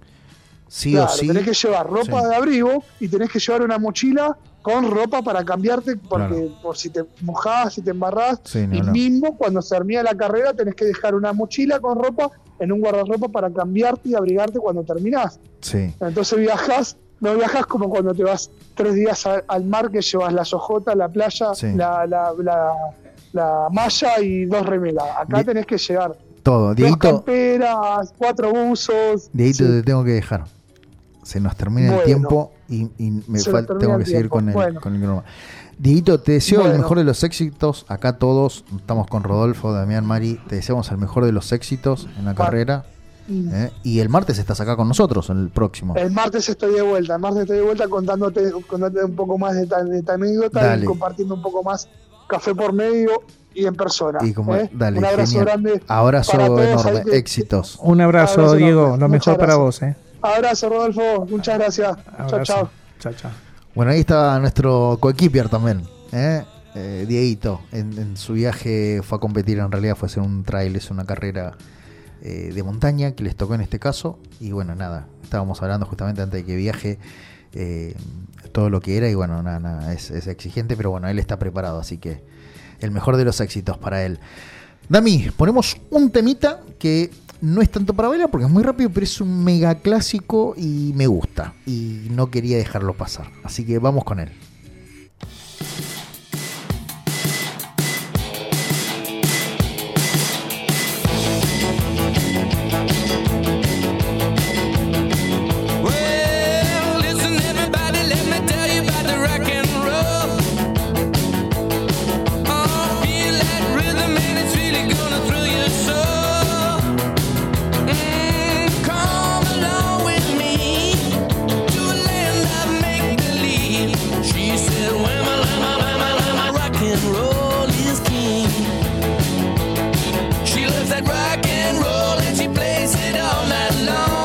Sí Claro, o sí. tenés que llevar ropa Sí. de abrigo y tenés que llevar una mochila con ropa para cambiarte, porque Claro. por si te mojás, si te embarrás, Sí, ni y hablar. mismo cuando se termina la carrera tenés que dejar una mochila con ropa en un guardarropa para cambiarte y abrigarte cuando terminás. Sí. Entonces viajás, no viajás como cuando te vas tres días a- al mar que llevas la sojota, la playa, Sí. la, la, la, la malla y dos remeras. Acá Di- tenés que llevar Todo. dos Dieguito, camperas, cuatro buzos. Dieguito, Sí. te tengo que dejar. Se nos termina el Bueno. tiempo y, y me Se nos falta, termina tengo el que seguir tiempo. con el, Bueno. con el programa. Dieguito, te deseo el Bueno. mejor de los éxitos. Acá todos estamos con Rodolfo, Damián, Mari. Te deseamos el mejor de los éxitos en la Pa- carrera. Mm. ¿eh? Y el martes estás acá con nosotros, el próximo. El martes estoy de vuelta, el martes estoy de vuelta contándote, contándote un poco más de, ta- de esta anécdota Dale. y compartiendo un poco más café por medio y en persona. Y como, ¿eh? dale, Un abrazo genial. grande. Abrazo para todos enorme, ahí que- éxitos. Un abrazo, Abrazo Diego. enorme. Lo Muchas mejor para gracias. vos, ¿eh? Abrazo, Rodolfo. Muchas gracias. Chao, Abrazo. chao. Chao, chao. Bueno, ahí está nuestro coequiper también, ¿eh? Eh, Dieguito. En, en su viaje fue a competir, en realidad fue a hacer un trail, es una carrera eh, de montaña que les tocó en este caso. Y bueno, nada, estábamos hablando justamente antes de que viaje eh, todo lo que era. Y bueno, nada, nada, es, es exigente, pero bueno, él está preparado, así que el mejor de los éxitos para él. Dami, ponemos un temita que no es tanto para bailar porque es muy rápido, pero es un mega clásico y me gusta. Y no quería dejarlo pasar. Así que vamos con él. Well, listen, everybody, let me tell you about the rock and roll. Oh, feel that rhythm and it's really gonna thrill your soul. Mm, come along with me to a land of make-believe. She said, whamma, lamma, lamma, lamma, rock and roll is king. She loves that rock and roll and she plays it all night long.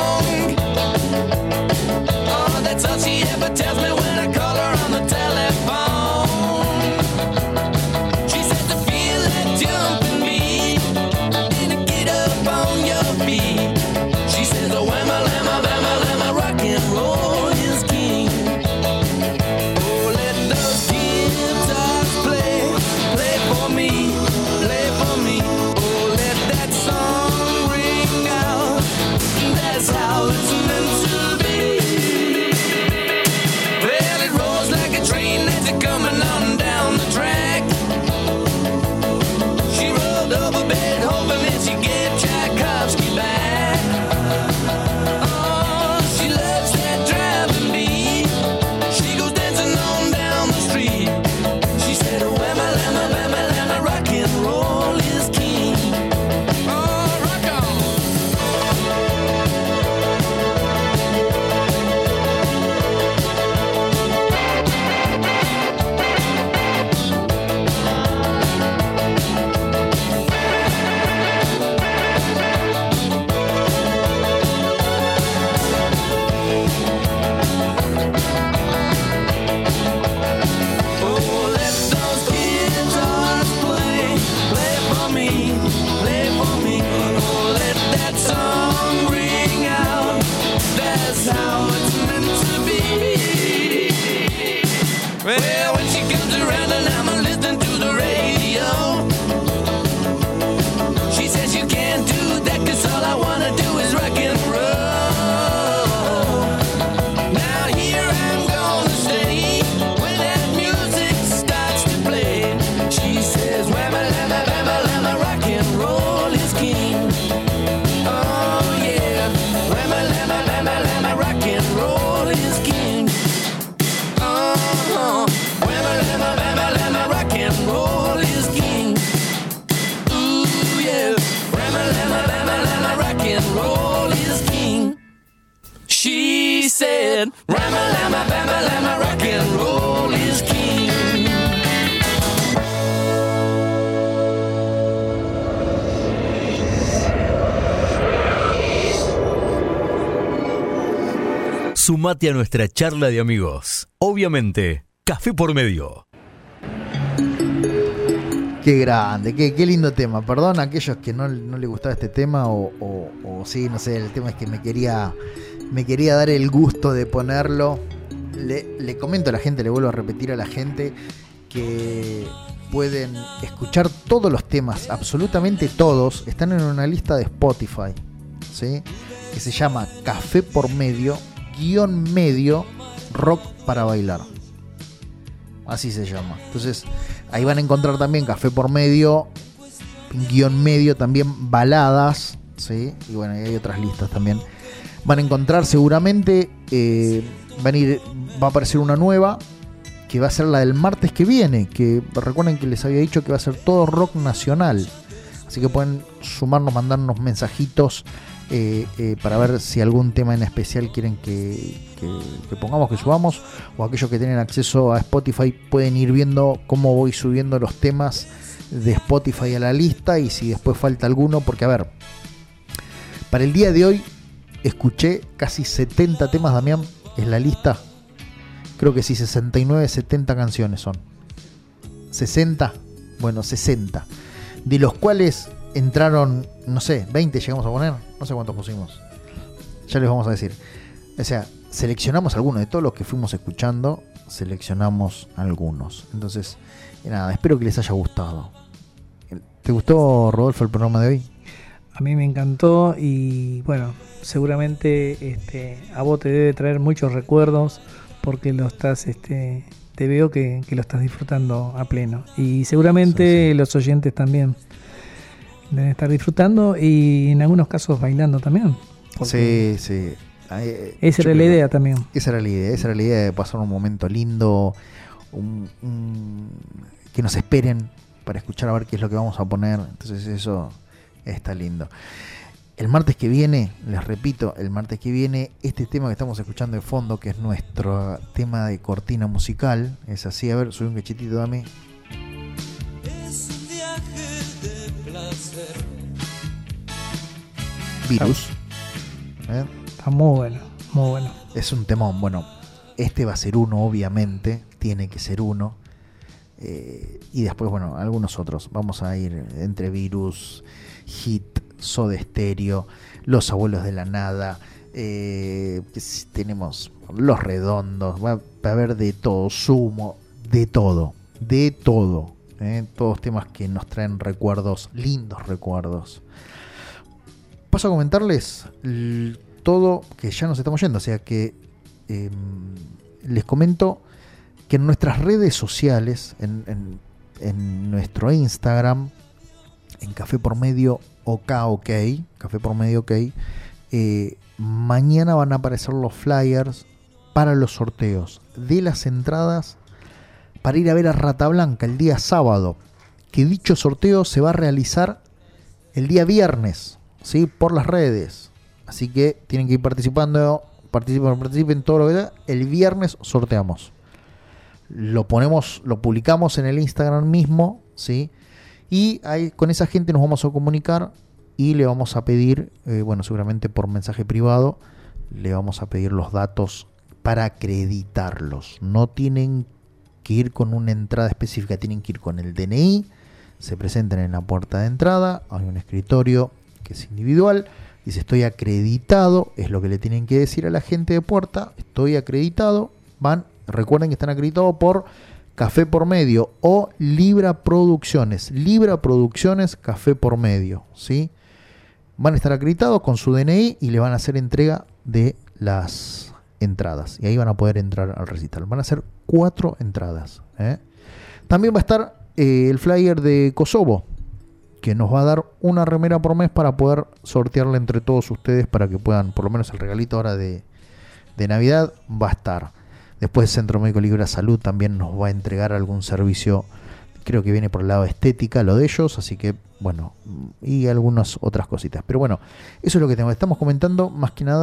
Oh, that's all she ever tells me when I call her on the telephone. She says to feel that jump in me and to get up on your feet. She says, oh, whamma, lamma, lamma, lamma, rock and roll is king. Oh, let those guitars play, play for me, play for me. Oh, let that song said, Ram-a-lamma, bam-a-lamma, rock and roll is king. Sumate a nuestra charla de amigos. Obviamente, Café por Medio. Qué grande, qué, qué lindo tema. Perdón a aquellos que no, no les gustaba este tema o, o, o sí, no sé, el tema es que me quería, me quería dar el gusto de ponerlo. Le, le comento a la gente, le vuelvo a repetir a la gente que pueden escuchar todos los temas, absolutamente todos, están en una lista de Spotify, ¿sí? Que se llama Café por Medio, guión medio, rock para bailar. Así se llama. Entonces, ahí van a encontrar también Café por Medio, guión medio, también baladas, ¿sí? Y bueno, hay otras listas también. Van a encontrar seguramente, eh, van a ir, va a aparecer una nueva, que va a ser la del martes que viene, que recuerden que les había dicho que va a ser todo rock nacional. Así que pueden sumarnos, mandarnos mensajitos eh, eh, para ver si algún tema en especial quieren que, que, que pongamos, que subamos, o aquellos que tienen acceso a Spotify pueden ir viendo cómo voy subiendo los temas de Spotify a la lista y si después falta alguno, porque a ver, para el día de hoy escuché casi setenta temas, Damián, es la lista. Creo que sí, sesenta y nueve, setenta canciones son. sesenta, bueno, sesenta. De los cuales entraron, no sé, veinte llegamos a poner, no sé cuántos pusimos. Ya les vamos a decir. O sea, seleccionamos algunos de todos los que fuimos escuchando, seleccionamos algunos. Entonces, nada, espero que les haya gustado. ¿Te gustó, Rodolfo, el programa de hoy? A mí me encantó y bueno, seguramente este, a vos te debe traer muchos recuerdos porque lo estás, este, te veo que, que lo estás disfrutando a pleno y seguramente sí, sí. Los oyentes también deben estar disfrutando y en algunos casos bailando también. Sí, sí. Ay, esa era la idea también. Esa era la idea, esa era la idea de pasar un momento lindo, un, un, que nos esperen para escuchar a ver qué es lo que vamos a poner. Entonces eso está lindo. El martes que viene, les repito, el martes que viene, este tema que estamos escuchando de fondo, que es nuestro tema de cortina musical, es así, a ver, sube un cachetito, dame. Es un viaje de placer. Virus. ¿Eh? Está muy bueno, muy bueno. Es un temón, bueno, este va a ser uno, obviamente, tiene que ser uno. Eh, y después, bueno, algunos otros. Vamos a ir entre Virus, Hit, Soda Stereo, Los Abuelos de la Nada, eh, tenemos Los Redondos, va a haber de todo, Sumo, de todo, de todo, eh, todos temas que nos traen recuerdos, lindos recuerdos. Paso a comentarles l- todo, que ya nos estamos yendo, o sea que eh, les comento que en nuestras redes sociales, en, en, en nuestro Instagram, en Café por Medio OK, OK, Café por Medio OK, eh, mañana van a aparecer los flyers para los sorteos de las entradas para ir a ver a Rata Blanca el día sábado, que dicho sorteo se va a realizar el día viernes, ¿sí? Por las redes, así que tienen que ir participando, participen, participen todo lo que sea. El viernes sorteamos, lo ponemos, lo publicamos en el Instagram mismo, ¿sí? Y ahí, con esa gente nos vamos a comunicar y le vamos a pedir, eh, bueno, seguramente por mensaje privado, le vamos a pedir los datos para acreditarlos. No tienen que ir con una entrada específica, tienen que ir con el D N I, se presentan en la puerta de entrada, hay un escritorio que es individual, dice estoy acreditado, es lo que le tienen que decir a la gente de puerta, estoy acreditado, van, recuerden que están acreditados por Café por Medio o Libra Producciones. Libra Producciones, Café por Medio, ¿sí? Van a estar acreditados con su D N I y le van a hacer entrega de las entradas. Y ahí van a poder entrar al recital. Van a ser cuatro entradas, ¿eh? También va a estar eh, el flyer de Kosovo, que nos va a dar una remera por mes para poder sortearla entre todos ustedes para que puedan, por lo menos el regalito ahora de, de Navidad va a estar. Después el Centro Médico Libra Salud también nos va a entregar algún servicio, creo que viene por el lado estética, lo de ellos, así que bueno, y algunas otras cositas. Pero bueno, eso es lo que tengo. Estamos comentando más que nada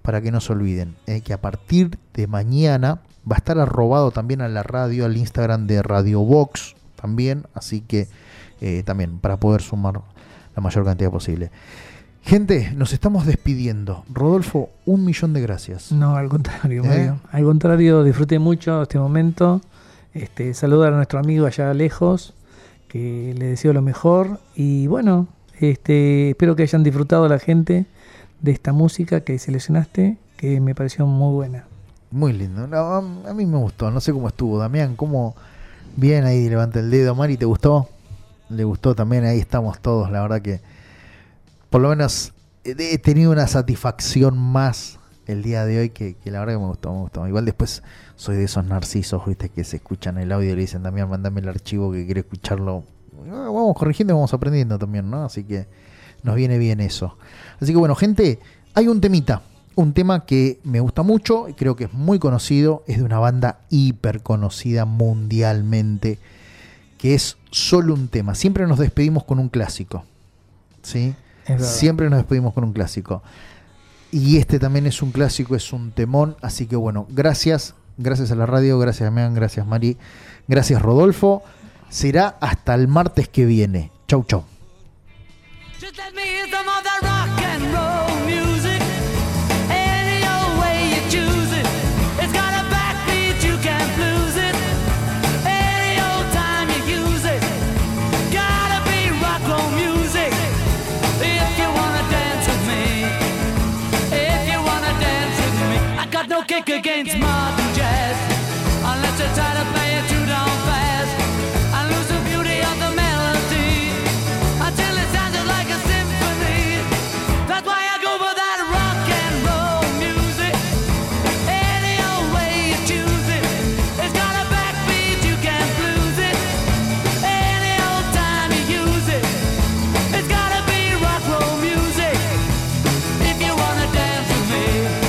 para que no se olviden, eh, que a partir de mañana va a estar arrobado también a la radio, al Instagram de Radio Box también, así que eh, también para poder sumar la mayor cantidad posible. Gente, nos estamos despidiendo. Rodolfo, un millón de gracias. No, al contrario, ¿Eh? Mario. Al contrario, disfruté mucho este momento. Este, saludar a nuestro amigo allá lejos, que le deseo lo mejor. Y bueno, este, espero que hayan disfrutado la gente de esta música que seleccionaste, que me pareció muy buena. Muy lindo. No, a, a mí me gustó. No sé cómo estuvo. Damián, ¿cómo? Bien, ahí levanta el dedo. Mari, ¿te gustó? Le gustó también. Ahí estamos todos. La verdad que por lo menos he tenido una satisfacción más el día de hoy que, que la verdad que me gustó, me gustó. Igual después soy de esos narcisos, viste, que se escuchan el audio y le dicen, Damián, mandame el archivo que quiero escucharlo. Vamos corrigiendo y vamos aprendiendo también, ¿no? Así que nos viene bien eso. Así que bueno, gente, hay un temita. Un tema que me gusta mucho y creo que es muy conocido. Es de una banda hiper conocida mundialmente, que es Solo un tema. Siempre nos despedimos con un clásico, ¿sí? Siempre nos despedimos con un clásico. Y este también es un clásico, es un temón. Así que bueno, gracias. Gracias a la radio, gracias Damián, gracias Mari, gracias Rodolfo. Será hasta el martes que viene. Chau, chau. Just let me hear some of that rock and roll music. Any old way you choose it. It's got a backbeat, you can't lose it. Any old time you use it. Gotta be rock roll music. If you wanna dance with me. If you wanna dance with me. I got no kick against modern jazz. Unless you try to play it too down fast. I lose the beauty of the melody. Until it sounds like a symphony. That's why I go for that rock and roll music. Any old way you choose it. It's got a backbeat, you can't lose it. Any old time you use it. It's gotta be rock roll music. If you wanna dance with me.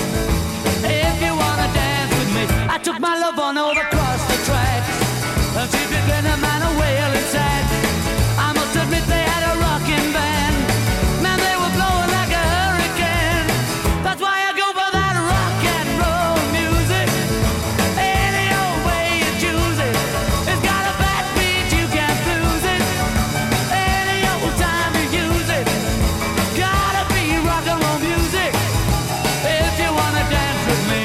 If you wanna dance with me. I took my love on over across the tracks. And she began a man a wailing sad. I must admit they had a rockin' band. Man, they were blowing like a hurricane. That's why I go for that rock and roll music. Any old way you choose it. It's got a backbeat, you can't lose it. Any old time you use it. Gotta be rock and roll music. If you wanna dance with me.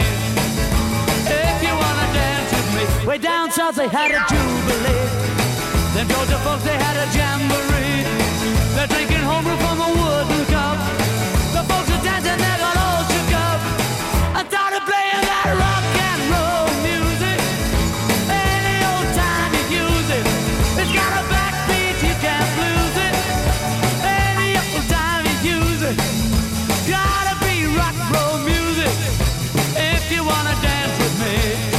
If you wanna dance with me. Way down south they had a jubilee. Them Georgia folks, they had a jamboree. They're drinking homebrew from a wooden cup. The folks are dancing, they got all shook up. I started playing that rock and roll music. Any old time you use it. It's got a backbeat, you can't lose it. Any old time you use it. Gotta be rock roll music. If you wanna dance with me.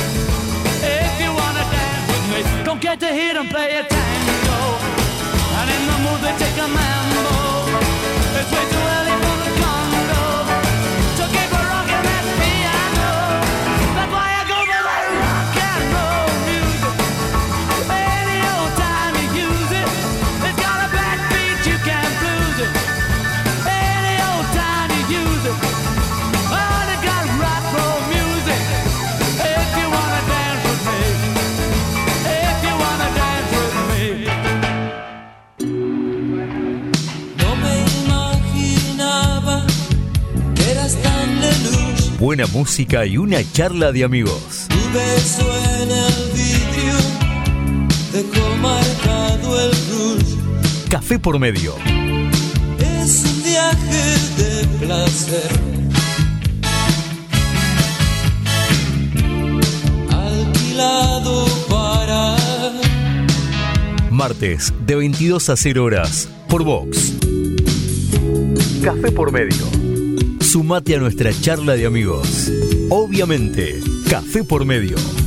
If you wanna dance with me. Don't get to hear them play a tango. And in the mood they take a mambo. It's way too early for the Congo. So keep a rockin' that piano. That's why I go for that rock and roll music. Any old time you use it. It's got a backbeat, you can't lose it. Any old time you use it. Oh, they got rock roll music. If you wanna dance with me. If you wanna dance with me. No me imaginaba que eras tan luz. Buena música y una charla de amigos. Tu beso en el vidrio dejó marcado el rush. Café por medio. Es un viaje de placer. Alquilado para Martes de veintidós a cero horas por Vox. Café por medio. Sumate a nuestra charla de amigos. Obviamente, Café por medio.